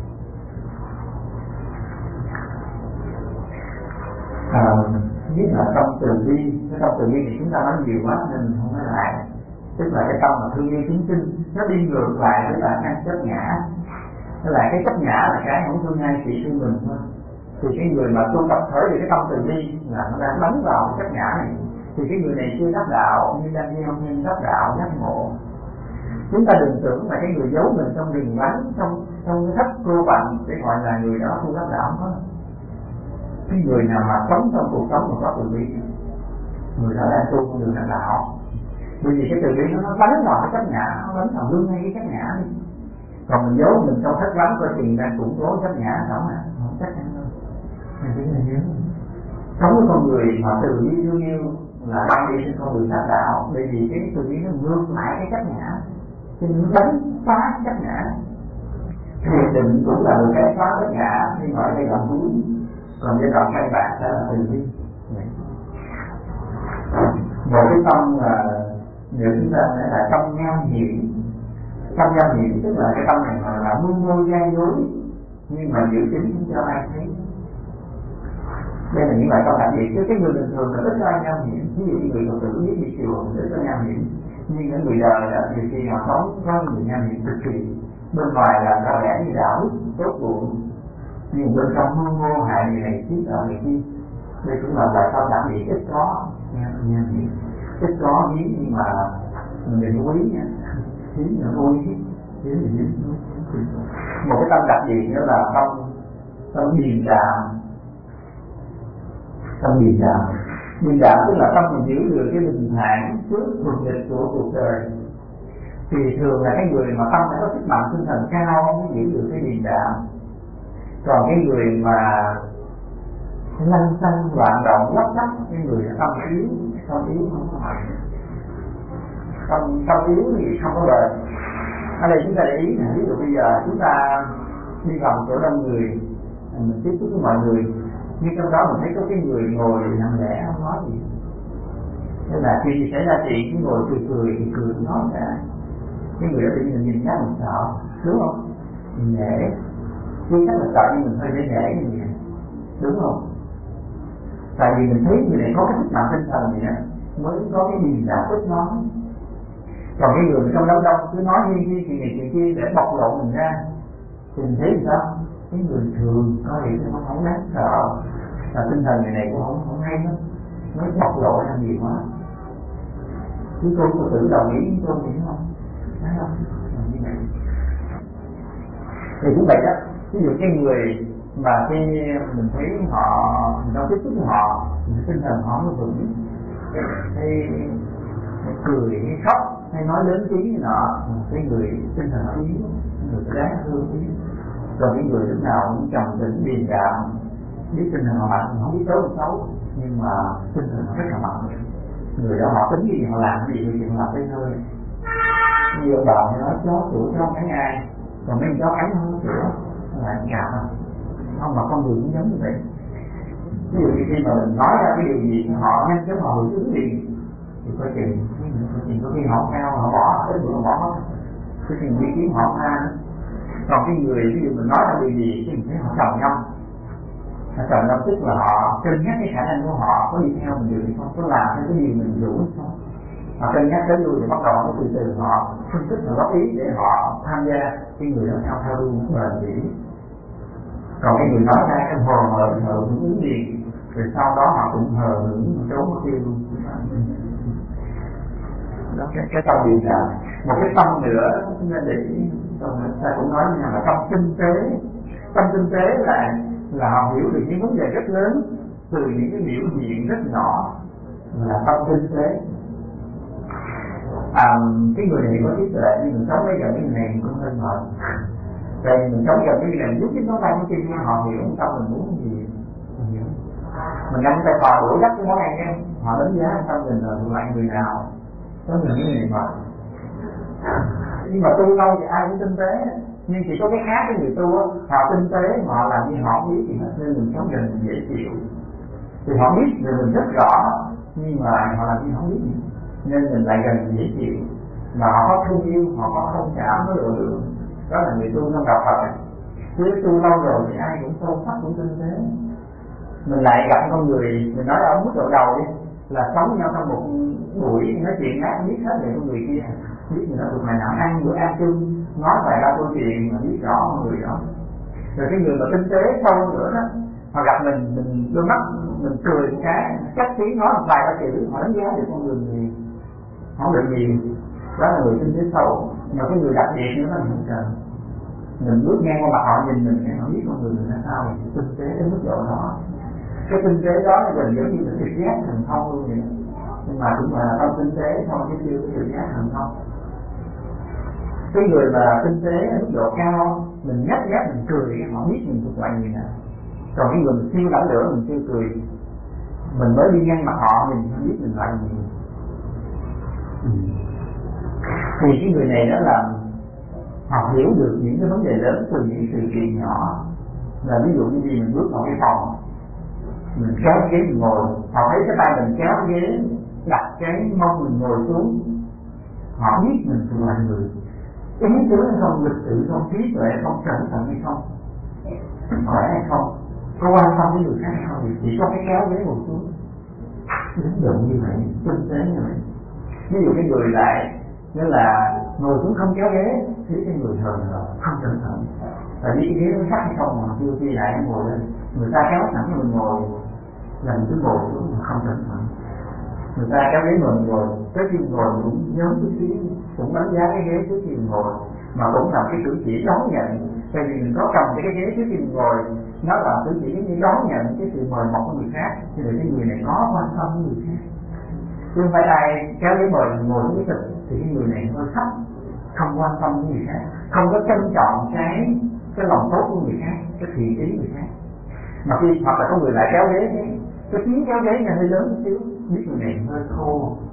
Speaker 1: Nhất là tâm từ bi. Cái tâm từ bi thì chúng ta nói nhiều quá nên mình không nói lại. Tức là cái tâm mà thương yêu chúng sinh, nó đi ngược lại với là cái chấp ngã. Tức là cái chấp ngã là cái không thương ai chỉ thương mình thôi. Thì cái người mà tu tập khởi được cái tâm từ bi là nó đang đánh vào cái chấp ngã này. Thì cái người này chưa đắc đạo, nhưng đang gieo nhân đắc đạo, giác ngộ. Chúng ta đừng tưởng là cái người giấu mình trong rừng vắng, trong cái thấp cô bạn để gọi là người đó tu đắc đạo, không có. Cái người nào mà sống trong cuộc sống mà có từ bi, người đó đang tu con đường đắc đạo. Bởi vì cái từ bi nó đánh vào cái chấp ngã, nó đánh vào lưng ngay cái chấp ngã đi. Còn mình giấu mình trong thất vắng coi chừng đang củng cố chấp ngã không à, không chắc chắn đâu. Mình chỉ là nhớ sống với con người mà từ bi thương yêu là đang đi trên con đường đắc đạo. Bởi vì cái từ bi nó ngược lại cái chấp ngã, cho nên nó đánh phá chấp ngã. Thiền định cũng là một cái phá chấp ngã, nhưng mà ở đây đoạn cuối, còn giai đoạn hai bạn là từ bi. Một cái tâm là nếu chúng ta nói là tâm nham hiểm. Tâm nham hiểm tức là cái tâm này là mưu mô gian dối, nhưng mà giữ kín không cho ai thấy. Đây là những loại tâm đặc biệt, chứ cái người bình thường là ít có ai nham hiểm. Ví dụ như người Phật tử biết bị chùa ít có nham hiểm, nhưng những người đời là nhiều khi họ sống có người nham hiểm cực kỳ. Bên ngoài là có lẽ như đạo đức tốt bụng, nhưng bên trong mưu mô hại người này chiếm đoạt người kia. Đây cũng là loại tâm đặc biệt ít có nham hiểm, ít có hiếm, nhưng mà mình đừng quý nha, hiếm là vui, hiếm là hiếm. Một cái tâm đặc biệt nữa là tâm điềm đạm. Tâm điềm đạm, điềm đạm tức là tâm mình giữ được cái bình thản trước thuận nghịch của cuộc đời. Thì thường là cái người mà tâm đã có sức mạnh tinh thần cao mới giữ được cái điềm đạm. Còn cái người mà lăng xăng loạn động lấp lấp, cái người là tâm yếu, tâm yếu không có mạnh. tâm yếu thì không có bền. Ở đây chúng ta để ý, ví dụ bây giờ chúng ta đi vào một chỗ đông người, mình tiếp xúc với mọi người, nhưng trong đó mình thấy có cái người ngồi nằm lẽ không nói gì. Thế là khi xảy ra chuyện, cái ngồi cười nói ra, cái người đó tự nhiên nhìn nhát mình sợ, đúng không? Mình nể, khi chắc là sợ nhưng mình hơi nể như vậy, đúng không? Tại vì mình thấy người này có cái sức mạnh tinh thần gì đó, mới có cái nhìn đạo đức nói. Còn cái người trong đám đông cứ nói như chuyện này chuyện kia để bộc lộ mình ra, thì mình thấy thì sao? Cái người thường có hiểu nó không đáng sợ, là tinh thần người này cũng không hay lắm, mới bộc lộ ra nhiều quá. Chứ cô có tự đồng ý với tôi nghĩ không? Thấy không? Như vậy. Thì cũng vậy đó. Ví dụ cái người mà khi mình thấy họ, mình đâu tiếp xúc với họ, mình tinh thần họ nó vững, hay cười hay khóc hay nói lớn tiếng như nọ, cái người tinh thần họ yếu, người đáng thương yếu. Còn cái người lúc nào cũng trầm tĩnh điềm đạm, biết tinh thần họ mạnh, không biết tốt xấu, nhưng mà tinh thần họ rất là mạnh. Người đó họ tính gì họ làm cái gì thì họ làm tới nơi. Như ông bà nói chó sủa cho cắn ai, còn mấy chó cắn không sủa là cào không, mà con người cũng giống như vậy. Ví dụ như khi mà mình nói ra cái điều gì họ nhanh chóng họ hưởng ứng liền, thì coi chừng có khi họ cao họ bỏ, tới bữa họ bỏ, cái chuyện ý kiến họ tha. Còn cái người ví dụ mình nói ra điều gì thì mình thấy họ trầm ngâm. Họ trầm ngâm tức là họ cân nhắc cái khả năng của họ có đi theo mình được hay không, có làm theo cái điều mình rủ hay không. Họ cân nhắc tới lui thì bắt đầu họ từ từ họ phân tích và góp ý để họ tham gia. Cái người đó theo luôn bền bỉ. Còn cái người nói ra cái hờ hững ứng gì, rồi sau đó họ cũng hờ hững trốn mất tiêu luôn. Đó, cái tâm điều là một cái tâm nữa chúng ta để ta cũng nói là tâm tinh tế. Tâm tinh tế là họ hiểu được những vấn đề rất lớn từ những cái biểu hiện rất nhỏ, là tâm tinh tế. Cái người này có trí tuệ nhưng mình sống với gần cái người này cũng hơi mệt. Tại vì mình sống gần cái người này lúc cái nó tay cái kia họ hiểu tâm mình muốn gì, mình hiểu. Mình ăn tay phò đuổi đắp cái món ăn ấy, họ đánh giá tâm mình là thuộc loại người nào. Có những người mệt. Nhưng mà tu lâu thì ai cũng tinh tế, nhưng chỉ có cái khác với người tu á, họ tinh tế mà họ làm như họ biết thì nên mình sống gần mình dễ chịu. Thì họ biết rồi mình rất rõ, nhưng mà họ làm như không biết gì, nên mình lại gần mình dễ chịu. Mà họ có thương yêu, họ có thông cảm với độ lượng, đó là người tu trong đạo Phật. Chứ tu lâu rồi thì ai cũng sâu sắc cũng tinh tế. Mình lại gặp con người, mình nói ở mức độ đầu đi, là sống nhau trong một buổi nói chuyện ác biết hết về con người kia, biết người đó thuộc ngày nào ăn bữa ăn chung, nói vài ba câu chuyện mà biết rõ con người đó. Rồi cái người mà tinh tế sâu nữa đó, họ gặp mình đôi mắt mình cười một cái, chắc tiếng nói một vài ba chữ, họ đánh giá được con người gì, không được nhiều. Đó là người tinh tế sâu. Mà cái người đặc biệt nữa là không cần. Mình bước ngang qua mặt họ nhìn mình, họ biết con người mình là sao, tinh tế đến mức độ đó. Cái tinh tế đó là gần giống như là trực giác thần thông luôn vậy. Nhưng mà cũng là tâm tinh tế thôi chứ chưa có trực giác thần thông. Cái người mà tinh tế ở mức độ cao, mình nhắc mình cười, họ biết mình thuộc loại người nào. Còn cái người mình siêu lãnh lửa mình chưa cười, mình mới đi ngang mặt họ mình không biết mình loại gì. Thì cái người này đó là họ hiểu được những cái vấn đề lớn từ những sự kiện nhỏ. Là ví dụ như gì mình bước vào cái phòng, mình kéo ghế mình ngồi, họ thấy cái tay mình kéo ghế, đặt cái mông mình ngồi xuống, họ biết mình thuộc loại người ý tứ hay không, lịch sự không, trí tuệ không, cẩn thận hay không, khỏe hay không, có quan tâm với người khác hay không, chỉ có cái kéo ghế ngồi xuống. Đứng đụng như vậy, tinh tế như vậy. Ví dụ cái người lại nên là ngồi xuống không kéo ghế, thì cái người hờn không cẩn thận. Tại vì cái ghế nó sắc hay không mà chưa khi lại ngồi lên, người ta kéo sẵn cho mình ngồi, là mình cứ ngồi xuống mà không cẩn thận. Người ta kéo ghế mình ngồi, trước khi ngồi cũng nhớ chút xíu, cũng đánh giá cái ghế trước khi mình ngồi, mà cũng làm cái cử chỉ đón nhận. Tại vì mình có cầm cái ghế trước khi mình ngồi, nó là cử chỉ như đón nhận cái sự mời mọc của người khác, thì cái người này có quan tâm với người khác. Chứ không phải ai kéo ghế mời mình ngồi với mình thì cái người này hơi thấp, không quan tâm với người khác, không có trân trọng cái lòng tốt của người khác, cái thiện ý người khác. Mà khi hoặc là có người lại kéo ghế, cái tiếng kéo ghế này hơi lớn một xíu, biết người này hơi khô,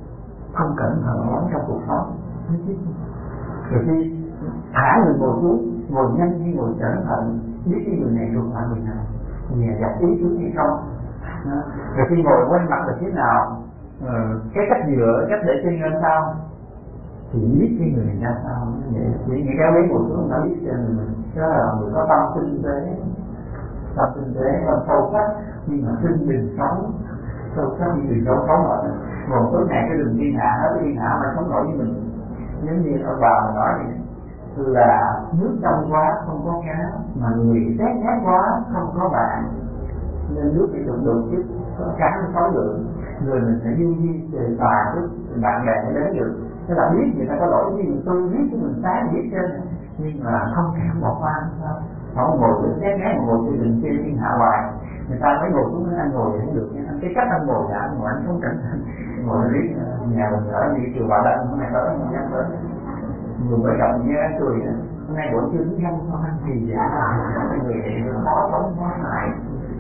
Speaker 1: không cẩn thận lắm trong cuộc sống. Rồi khi thả người ngồi xuống, ngồi nhanh hay ngồi cẩn thận, biết cái người này thuộc là người nào, nhà dọc ý thức hay không. Rồi khi ngồi quay mặt là thế nào, cái cách dựa, cách để chân lên sao, thì biết cái người này ra sao. Chỉ những cái bé ngồi xuống đã biết cho mình. Đó là người có tâm tinh tế, tâm sâu sắc, nhưng mà tinh bình sống sâu sắc như người sống ở ngồi tối ngày cái đường thiên hạ hết, thiên hạ mà sống nổi với mình. Giống như ông bà mình nói vậy, là nước trong quá không có cá, mà người xét nhát quá không có bạn. Nên nước thì cũng được chứ, có cá nó có lượng. Người mình phải du di về tòa chứ bạn bè mới đến được. Thế là biết người ta có lỗi gì, tôi biết cho mình sáng biết trên, nhưng mà không thể bỏ qua sao. Không ngồi để xét nhát mà ngồi trên đường kia thiên hạ hoài. Người ta mới ngồi xuống anh ngồi thì không được nha. Cái cách anh ngồi là anh ngồi anh không cẩn thận. Ngồi biết nhà mình ở như chiều bà Đăng hôm nay tới không dám tới. Người mới gặp như anh cười đó. Hôm nay buổi trưa thứ năm không ăn gì vậy. Người này khó sống khó hại.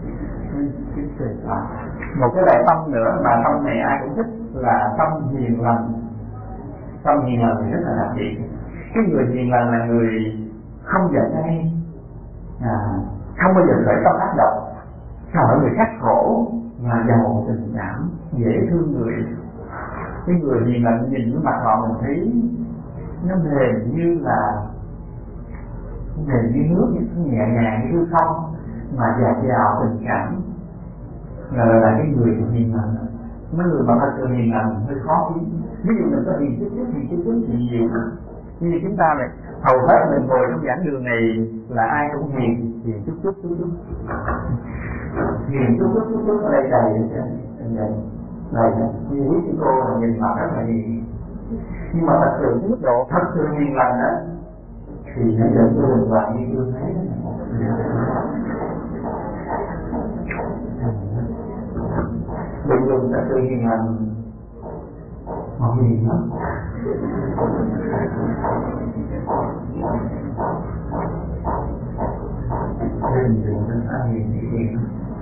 Speaker 1: Một cái loại tâm nữa mà tâm này ai cũng thích là tâm hiền lành. Tâm hiền lành thì rất là đặc biệt. Cái người hiền lành là người không giận hay, không bao giờ khởi tâm ác độc, sợ người khác khổ và giàu tình cảm, dễ thương người. Cái người hiền lành nhìn cái mặt họ mình thấy nó mềm như là mềm như nước, nhẹ nhàng như không, mà dạt dào tình cảm. Là cái người hiền lành. Mấy người mà thật sự hiền lành hơi khó kiếm. Ví dụ mình có hiền chút thì nhiều. Như chúng ta này, hầu hết mình ngồi trong giảng đường này là ai cũng hiền chút. Hiền chút ở đây đầy như quý chị cô là nhìn mặt rất là hiền. Nhưng mà thật sự mức độ thật sự hiền lành á thì nó dẫn cho mình vào như thương thấy. Đừng dùng thật sự hiền lành họ hiền lắm. Đừng dùng thật sự hiền thì hiền.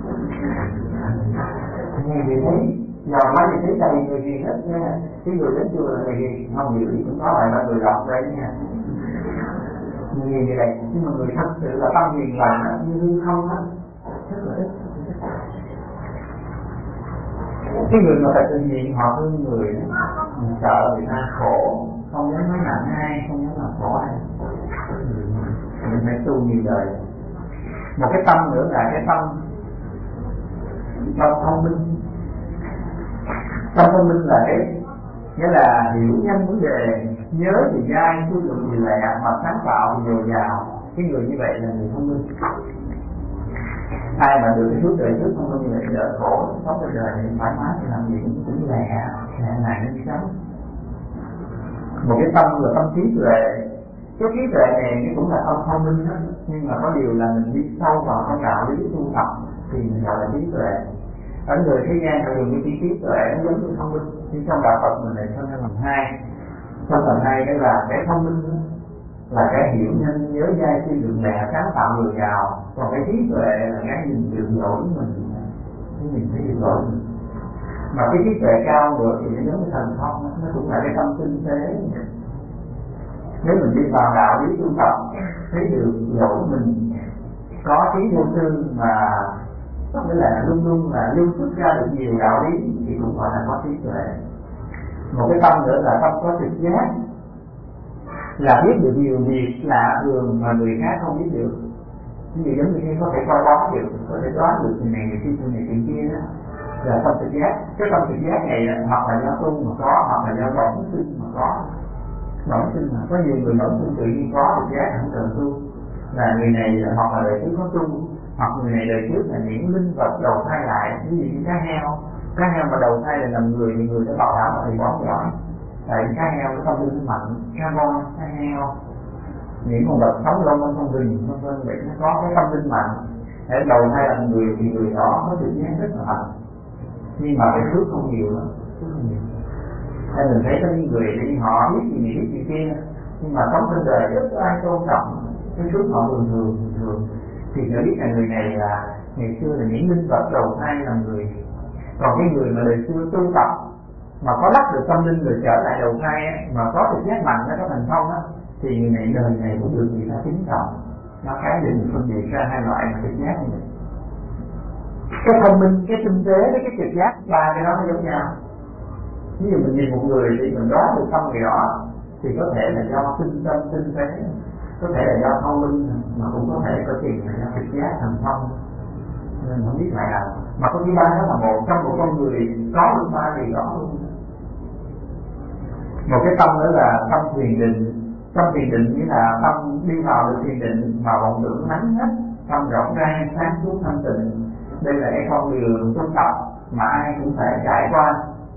Speaker 1: Nghe gì thấy, giờ nói gì thấy đầy người hiền hết nha. Cái người đến chùa là người hiền, không hiểu gì cũng có lại là người đọc đây nha. Người như vậy, nhưng mà người thật sự là tâm hiền lành như hư không á, rất là ít. Cái người mà phải tự nhiên họ thương người, sợ người ta khổ, không dám nói nặng ai, không dám làm khổ ai. Mình phải tu nhiều đời. Một cái tâm nữa là cái tâm thông minh. Tâm thông minh là cái nghĩa là hiểu nhanh vấn đề, nhớ thì dai, tư lượng thì lẹ, mà sáng tạo thì dồi dào. Cái người như vậy là người thông minh. Ai mà được cái phước đời trước không như vậy đỡ khổ, sống cái đời này thoải mái thì làm gì cũng lẹ này nó sống. Một cái tâm là tâm trí tuệ. Cái trí tuệ này nó cũng là tâm thông minh đó, nhưng mà có điều là mình đi sâu vào trong đạo lý tu tập thì mình gọi là trí tuệ. Ở người thế gian là dùng cái trí tuệ nó giống như thông minh, nhưng trong đạo Phật mình này phân ra làm hai. Trong phần hai đó là cái thông minh đó, là cái hiểu nhanh, nhớ dai, suy lượng lẹ, sáng tạo người giàu. Còn cái trí tuệ là cái nhìn đường lỗi mình thấy đường lỗi mình. Mà cái trí tuệ cao nữa thì nó giống như thần thông, nó cũng là cái tâm tinh tế. Nếu mình đi vào đạo lý tu tập, thấy được lỗi mình, có trí vô tư mà có nghĩa là luôn luôn là lưu xuất ra được nhiều đạo lý thì cũng gọi là có trí tuệ. Một cái tâm nữa là tâm có trực giác, là biết được nhiều việc lạ thường mà người khác không biết được. Ví dụ giống như khi có thể coi đoán được, có thể đoán được người này người kia người này người kia đó, là tâm trực giác. Cái tâm trực giác này là hoặc là do tu mà có, hoặc là do bẩm sinh mà có. Bẩm sinh mà có nhiều người bẩm sinh tự nhiên có trực giác không cần tu. Là người này hoặc là đời trước có tu, hoặc người này đời trước là những linh vật đầu thai lại, ví dụ như cá heo. Cá heo mà đầu thai là làm người thì người đã bảo đảm thì bón giỏi. Tại cá heo nó tâm linh mạnh, cá voi, cá heo, những con vật sống lâu trong con rừng, vân vân, vậy nó có cái tâm linh mạnh. Để đầu thai làm người thì người đó có tự nhiên rất là mạnh, nhưng mà cái phước không nhiều lắm, nên mình thấy có những người thì họ biết gì kia, nhưng mà sống trên đời rất ai tôn trọng, cái phước họ thường thì nó biết là người này là ngày xưa là những linh vật đầu thai làm người. Còn cái người mà đời xưa tu tập mà có đắc được tâm linh rồi trở lại đầu thai á, mà có trực giác mạnh, nó có thành thông á, thì người này đời này cũng được người ta kính trọng. Nó khái định phân biệt ra hai loại trực giác như vậy. Cái thông minh, cái tinh tế với cái trực giác, ba cái đó nó giống nhau. Ví dụ mình nhìn một người thì mình đoán được tâm người đó, thì có thể là do tinh tâm tinh tế, có thể là do thông minh, mà cũng có thể có tiền là do trực giác thành thông. Nên không biết lại nào. Mà có cái ba đó là một trong một con người có được ba điều đó luôn. Một cái tâm nữa là tâm thiền định. Tâm thiền định nghĩa là tâm đi vào được thiền định mà vọng tưởng nắng hết, tâm rộng ra sáng suốt thanh tịnh. Đây là cái con đường tu tập mà ai cũng phải trải qua.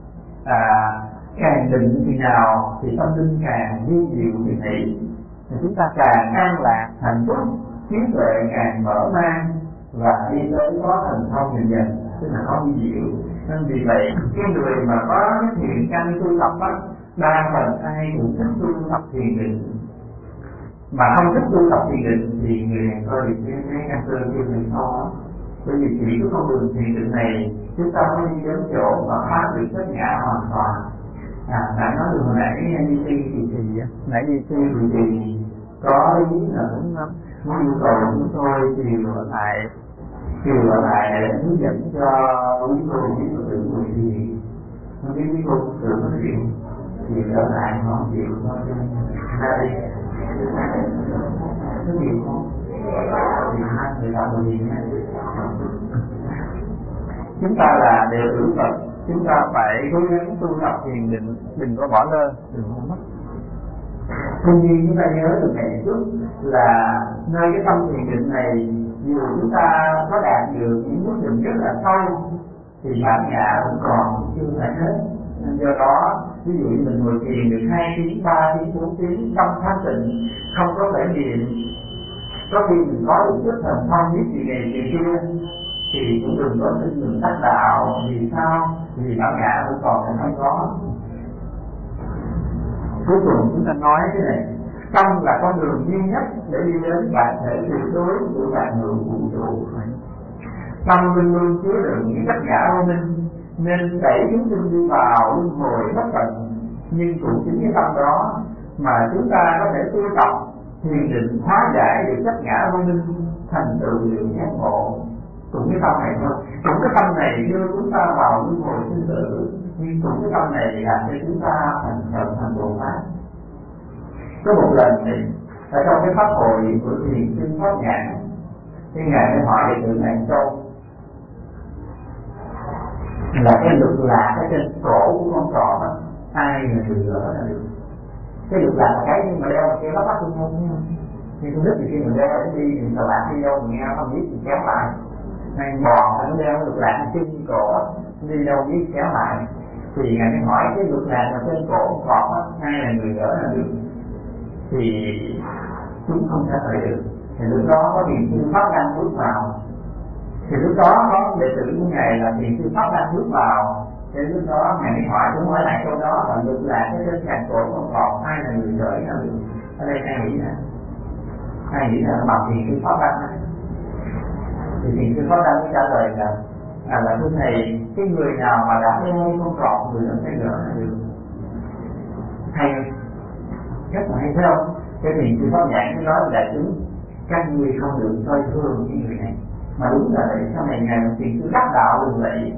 Speaker 1: Càng định thì nào thì tâm linh càng vi diệu thì hỷ, thì chúng ta càng an lạc hạnh phúc, trí tuệ càng mở mang và đi tới có thành thông dần dần, tức là có vi diệu. Nên vì vậy cái người mà có cái thiện căn tu tập á, đa phần ai cũng thích tu tập thiền định, mà không thích tu tập thiền định thì người này coi được cái căn cơ kia mình khó. Bởi vì chỉ có con đường thiền định này chúng ta mới đi đến chỗ mà phá được tất ngã hoàn toàn. Đã nói được hồi nãy đi thì nãy đi thì có ý là muốn yêu cầu chúng tôi chiều ở lại để hướng dẫn cho quý cô biết tự người thì không biết quý cô tự nói chuyện thì ở lại họ chịu thôi ra đi có chịu không thì hai người làm một gì nha. Chúng ta là đệ tử Phật, chúng ta phải cố gắng tu tập thiền định, đừng có bỏ lơ, đừng có mất. Tuy nhiên chúng ta nhớ từ ngày trước là nơi cái tâm thiền định này, dù chúng ta có đạt được những mức định rất là sâu thì bản ngã cũng còn chưa phải hết. Nên do đó, ví dụ như mình ngồi thiền được 2 tiếng, 3 tiếng, 4 tiếng, tâm thanh tịnh, không có thể niệm, có khi mình có được chút thành thông biết chuyện này chuyện kia, thì cũng đừng có tin mình tác đạo. Vì sao? Vì bản ngã cũng còn không có. Cuối cùng chúng ta nói cái này, tâm là con đường duy nhất để đi đến bản thể tuyệt đối của vạn ngữ vũ trụ. Tâm luôn luôn chứa đựng những tất cả vô minh, nên đẩy chúng sinh đi vào luân hồi bất tận. Nhưng cũng chính cái tâm đó mà chúng ta có thể tu tập thiền định hóa giải được tất ngã vô minh, thành tựu được giác ngộ. Cũng cái tâm này thôi, cũng cái tâm này đưa chúng ta vào luân hồi sinh tử, nhưng cũng cái tâm này làm cho chúng ta thành Phật, thành Bồ Tát. Có một lần thì ở trong cái pháp hội của thiền sinh Pháp Nhãn, cái ngài mới hỏi đệ tử Ngạn Châu là cái lục lạc ở trên cổ của con trỏ đó, ai là người gỡ là được. Cái lục lạc là cái mà đeo kia nó bắt cũng không, nhưng con nít thì khi mình đeo nó đi thì tà lạc đi đâu mình nghe không biết thì kéo lại. Ngay bò nó đeo lục lạc trên cổ đi đâu biết kéo lại. Thì ngài mới hỏi cái lục lạc mà trên cổ cọp á, ai là người gỡ là được. Thì chúng không trả lời được. Thì lúc đó có thiền sư Pháp đang bước vào. Thì lúc đó có đệ tử của ngài là thiền sư Pháp đang bước vào. Thì lúc đó ngài mới hỏi, cũng hỏi lại câu đó là lục lạc cái trên cạnh cổ con cọp, ai là người gỡ là được. Ở đây ai nghĩ là nó bằng thiền sư Pháp đang. Thì thiền sư Pháp đang mới trả lời là thưa thầy, cái người nào mà đã đeo con cọp người đó sẽ gỡ là được. Hay rất là hay, thấy không? Cái thiền sư Pháp Nhãn cái nói là đại chúng, các người không được coi thường những người này. Mà đúng là vậy, sau này ngài một thiền sư đắc đạo được vậy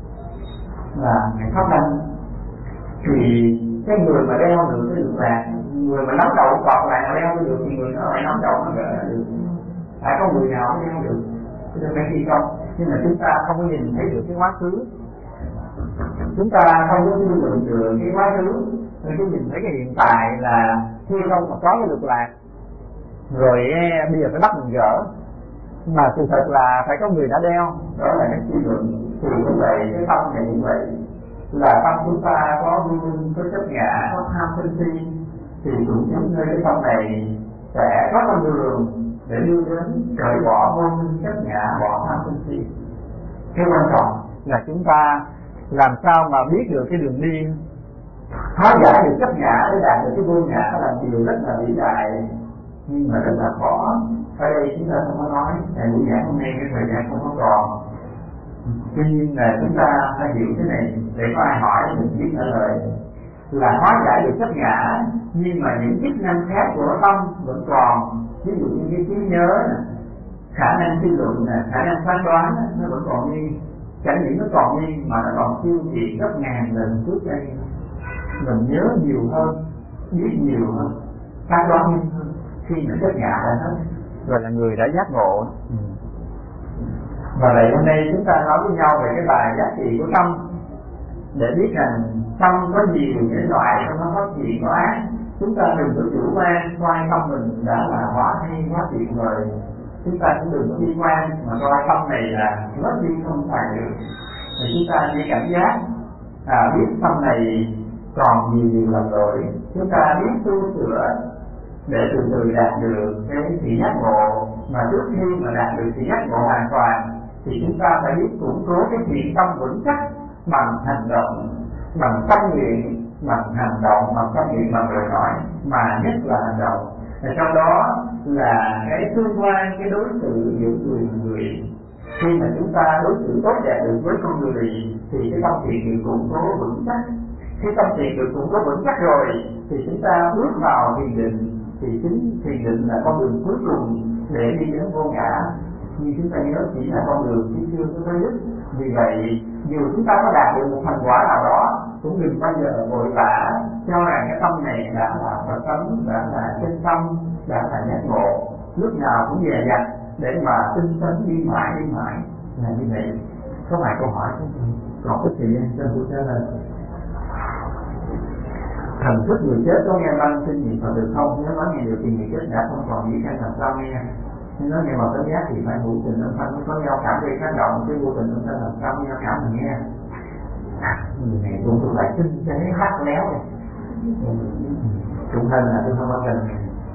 Speaker 1: là ngài Pháp Đăng. Thì cái người mà đeo được cái lục lạc, người mà nắm đầu cọp lại mà đeo được thì người đó lại nắm đầu nó gỡ là được. Phải có người nào đeo được, cho nên khi không. Nhưng mà chúng ta không có nhìn thấy được cái quá khứ, chúng ta không có tư lượng được cái quá khứ, nên chúng nhìn thấy cái hiện tại là khi không mà có cái lục lạc rồi bây giờ phải bắt mình gỡ, mà sự thật là phải có người đã đeo. Đó là cái suy luận. Thì như vậy cái tâm này như vậy là tâm chúng ta có vô minh, có chấp ngã, có tham sân si, thì cũng giống như cái tâm này sẽ có con đường để đưa đến cởi bỏ vô minh, chấp ngã, bỏ tham sân si. Cái quan trọng là chúng ta làm sao mà biết được cái đường đi, hóa giải được chấp ngã để đạt được cái vô ngã là điều rất là vĩ đại, nhưng mà rất là khó. Ở đây chúng ta không có nói, tại buổi giảng hôm nay cái thời gian không có còn. Tuy nhiên là chúng ta phải hiểu thế này, để có ai hỏi mình biết trả lời, là hóa giải được chấp ngã, nhưng mà những chức năng khác của tâm vẫn còn. Ví dụ như cái trí nhớ, khả năng suy luận, khả năng phán đoán, nó vẫn còn nguyên. Chẳng những nó còn nguyên mà nó còn siêu việt gấp ngàn lần trước đây. Mình nhớ nhiều hơn, biết nhiều hơn, phán đoán nhanh hơn khi mà chấp ngã đã hết, rồi là người đã giác ngộ. Và vậy hôm nay chúng ta nói với nhau về cái bài giá trị của tâm, để biết rằng tâm có nhiều cái loại, trong nó có thiện có ác. Chúng ta đừng có chủ quan coi tâm mình đã là quá hay quá tuyệt vời. Chúng ta cũng đừng có bi quan mà coi tâm này là mất đi không phải được. Thì chúng ta chỉ cảm giác biết tâm này còn nhiều lầm lỗi, chúng ta biết tu sửa để từ từ đạt được cái sự giác ngộ. Mà trước khi mà đạt được sự giác ngộ hoàn toàn thì chúng ta phải biết củng cố cái thiện tâm vững chắc bằng hành động, bằng tâm nguyện, bằng hành động, bằng tâm nguyện, bằng lời nói, mà nhất là hành động. Và trong đó là cái tương quan, cái đối xử giữa người và người. Khi mà chúng ta đối xử tốt đẹp được với con người thì cái tâm thiện được củng cố vững chắc. Khi tâm thiện được củng cố vững chắc rồi thì chúng ta bước vào thiền định, thì chính thiền định là con đường cuối cùng để đi đến vô ngã. Nhưng chúng ta nhớ chỉ là con đường chứ chưa có tới đích. Vì vậy dù chúng ta có đạt được một thành quả nào đó cũng đừng bao giờ vội vã cho rằng cái tâm này đã là Phật tánh, đã là chân tâm, đã là giác ngộ, lúc nào cũng dè dặt để mà tinh tấn đi mãi là như vậy. Có vài câu hỏi còn ít thời gian cho tôi trả lời. Thần thức người chết có nghe băng xin niệm Phật được không? Nếu nói nghe được thì người chết đã không còn gì khác làm sao nghe. Nếu nói nghe mà có giác thì phải hữu tình âm thanh mới có nhau cảm gây tác động, chứ vô tình âm thanh làm sao nhau cảm mình nghe. Người này tôi lại xin cho thấy mắt léo này. Trung thân là tôi không có cần.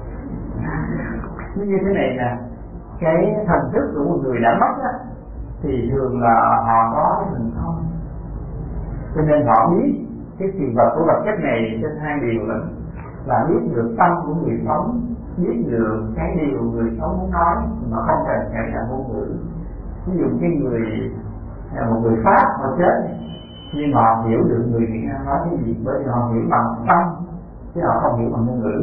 Speaker 1: Như thế này nè, cái thần thức của một người đã mất á, thì thường là họ có cái thần thông, cho nên họ biết cái sự vật của vật chất này trên hai điều là biết được tâm của người sống, biết được cái điều người sống muốn nói mà không cần phải là ngôn ngữ. Ví dụ cái người một người Pháp họ chết nhưng mà họ hiểu được người Việt Nam nói cái gì, bởi vì họ hiểu bằng tâm chứ họ không hiểu bằng ngôn ngữ.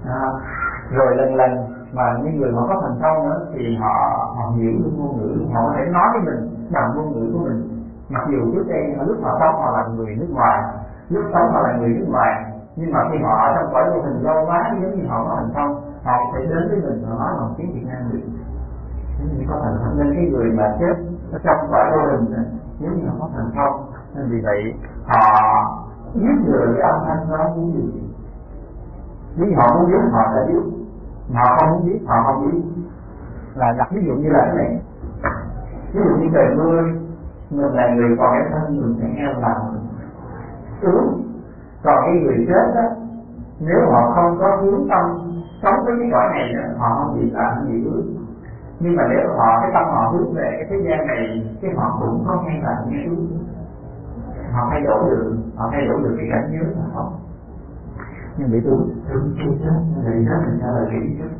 Speaker 1: Rồi lần mà những người họ có thành công nữa thì họ hiểu được ngôn ngữ, họ có thể nói với mình bằng ngôn ngữ của mình. Mặc dù trước đây lúc họ sống họ là người nước ngoài, lúc sống họ là người nước ngoài, nhưng mà khi họ ở trong cõi vô hình lâu quá, giống như họ có thành công, họ có thể đến với mình và nói bằng tiếng Việt Nam được. Nên có thành công, nên cái người mà chết ở trong cõi vô hình giống như họ có thành công, nên vì vậy họ biết được cái âm thanh đó muốn gì. Nếu họ muốn biết họ đã biết, họ không muốn biết họ không biết. Là đặt ví dụ như là cái này, ví dụ như trời mưa, mình là người còn cái thân mình sẽ nghe lòng hướng. Còn cái người chết á, nếu họ không có hướng tâm sống với cái cõi này nữa, họ không bị làm gì hướng. Nhưng mà nếu họ cái tâm họ hướng về cái thế gian này, cái họ cũng có nghe làm nghe hướng. Họ thay đổi được cái cảnh giới là không. Nhưng bị tôi chết thì đó mình trả lời kỹ chứ.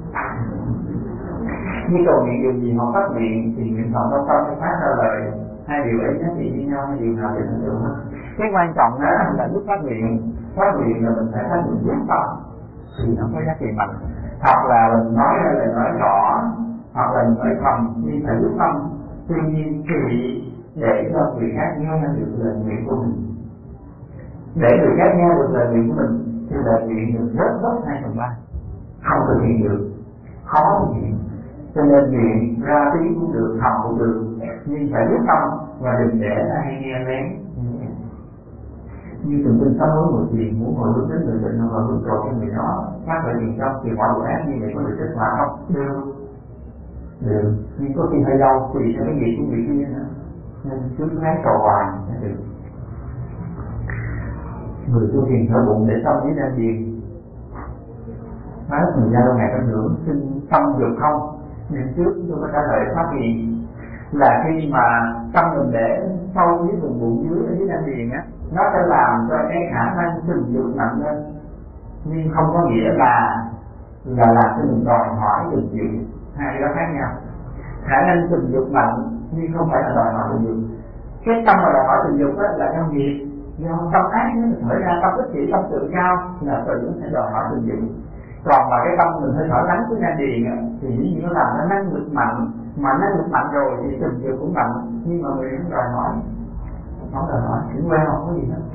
Speaker 1: Như cầu nguyện điều gì họ phát nguyện thì nguyện họ đâu tâm phát ra lời. Hai điều ấy giá trị với nhau, hai điều nào để thành tựu hết. Cái quan trọng đó là lúc phát nguyện là mình phải phát nguyện quyết tâm thì nó có giá trị mạnh. Hoặc là mình nói ra lời nói rõ, hoặc là mình nói thầm nhưng phải quyết tâm. Tuy nhiên thì để cho người khác nghe được lời nguyện của mình, để người khác nghe được lời nguyện của mình thì lời nguyện được rất 2/3, không thực hiện được, khó thực hiện. Cho nên nguyện ra tiếng cũng được, thầm cũng được, nhưng phải quyết tâm và đừng để ai nghe lén. Như từng tin sám hối một chuyện muốn hồi hướng đến người bệnh hoặc là hướng cầu cho người đó phát lời nguyện trong thì mọi vụ ác như vậy có được kết quả không? Được, nhưng có khi hơi lâu tùy theo cái nghiệp của người kia nữa, nên cứ ráng cầu hoài sẽ được. Người tu thiền thở bụng để tâm với đang gì? Nói người gia lâu ngày trong nửa xin tâm được không? Nhưng trước tôi có trả lời phát hiện là khi mà tâm mình để sâu dưới vùng bụng dưới ở dưới đan điền á, nó sẽ làm cho cái khả năng tình dục nặng lên, nhưng không có nghĩa là làm cho mình đòi hỏi tình dục. Hai cái đó khác nhau. Khả năng tình dục mạnh nhưng không phải là đòi hỏi tình dục. Cái tâm mà đòi hỏi tình dục là do nghiệp, do tâm ác nó khởi ra, tâm ích kỷ, tâm tự cao là tự nó sẽ đòi hỏi tình dục. Còn mà cái tâm mình hơi thở lắng của Đan Điền thì dĩ nhiên nó làm nó năng lực mạnh, mà năng lực mạnh rồi thì tình dục cũng mạnh, nhưng mà người không đòi hỏi, không đòi hỏi, chỉ quen không có gì hết.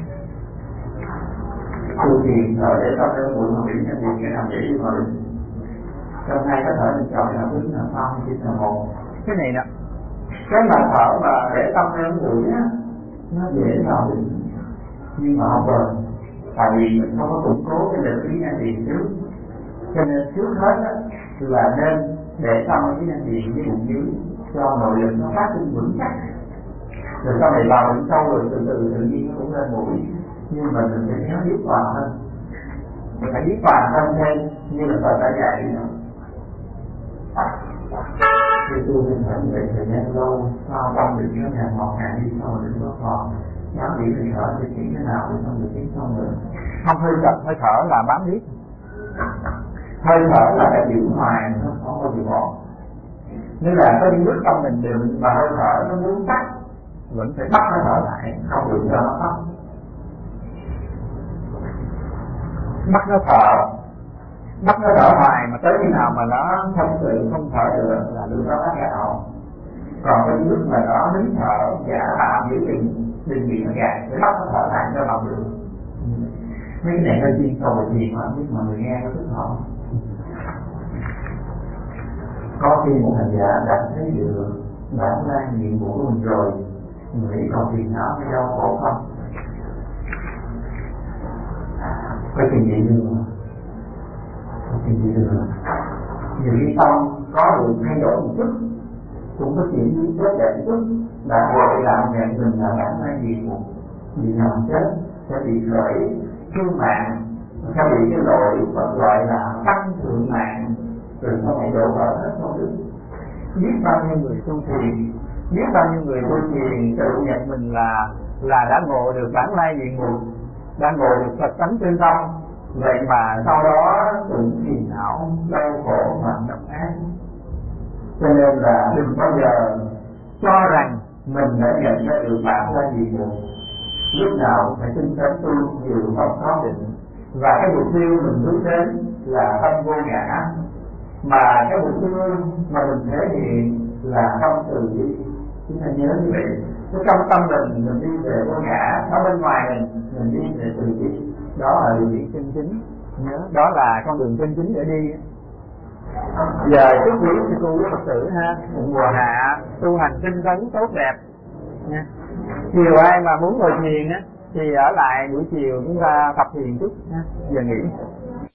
Speaker 1: Tu thiền thở để tâm nó buồn mà bị Đan Điền cái nào dễ mà trong hai cái thở mình chọn là đứng là phong hay là một. Cái này nè, cái mà thở mà để tâm nó buồn á, nó dễ vào định, nhưng mà không bền, tại vì mình không có củng cố cái định ý Đan Điền trước. Cho nên trước hết là nên để tâm cái Đan Điền với bụng dưới cho nội lực nó phát sinh vững chắc, rồi sau này vào bụng sâu rồi từ từ tự nhiên nó cũng lên mũi. Nhưng mà mình phải nhớ biết toàn thân, mình phải biết toàn thân thêm như là tôi đã dạy nữa. Khi tu mình phải về thời gian lâu, sao tâm được nó nhà ngọt ngào đi sau đừng có còn dám bị hơi thở thì chỉ thế nào thì không được tiếng không nữa. Không hơi thở là bám biết. Hơi thở là cái giữ hoài, nó không có gì bỏ. Nếu là có những lúc trong mình đều mà hơi thở nó muốn tắt, vẫn phải bắt hơi thở lại, không được cho nó tắt. Bắt nó thở hoài mà tới khi nào mà nó không tự không thở được là lúc đó nó gạo. Còn cái lúc mà nó nín thở giả tạm giữ đừng bị nó gạt, phải bắt nó thở lại cho lòng được. Mấy cái này hơi chuyên sâu về thiền mà không biết mọi người nghe có thích không? Có khi một hành giả đã thấy được bản lan nhiệm vụ của mình rồi, người ấy còn phiền não hay đau khổ không? Có chuyện gì nữa? Có chuyện gì nữa? Nhiều khi tâm có được thay đổi một chút, cũng có chuyện gì tốt đẹp một chút, đã gọi là nhận mình là bản lan nhiệm vụ, vì nằm chết sẽ bị khởi thương mạng, sẽ bị cái lỗi gọi là tăng thượng mạng, rồi sau này đổ vỡ hết mọi thứ. Biết bao nhiêu người tu thiền, biết bao nhiêu người tu thiền tự nhận mình là đã ngộ được bản lai diện mục, đã ngộ được Phật tánh chân tâm, vậy mà sau đó cũng phiền não, đau khổ mà độc ác. Cho nên là đừng bao giờ cho rằng mình đã nhận ra được bản lai diện mục. Lúc nào phải tinh tấn tu nhiều không có định, và cái mục tiêu mình hướng đến là tâm vô ngã, mà cái mục tiêu mà mình thể hiện là tâm từ bi. Chúng ta nhớ như vậy, cái trong tâm mình đi về vô ngã, ở bên ngoài mình đi về từ bi, đó là điều kiện chân chính. Nhớ đó là con đường chân chính để đi. Giờ chúc quý sư cô với Phật tử ha, mùa hạ tu hành tinh tấn tốt đẹp nha. Chiều ai mà muốn ngồi thiền á thì ở lại buổi chiều chúng ta tập thiền chút nha. Giờ nghỉ.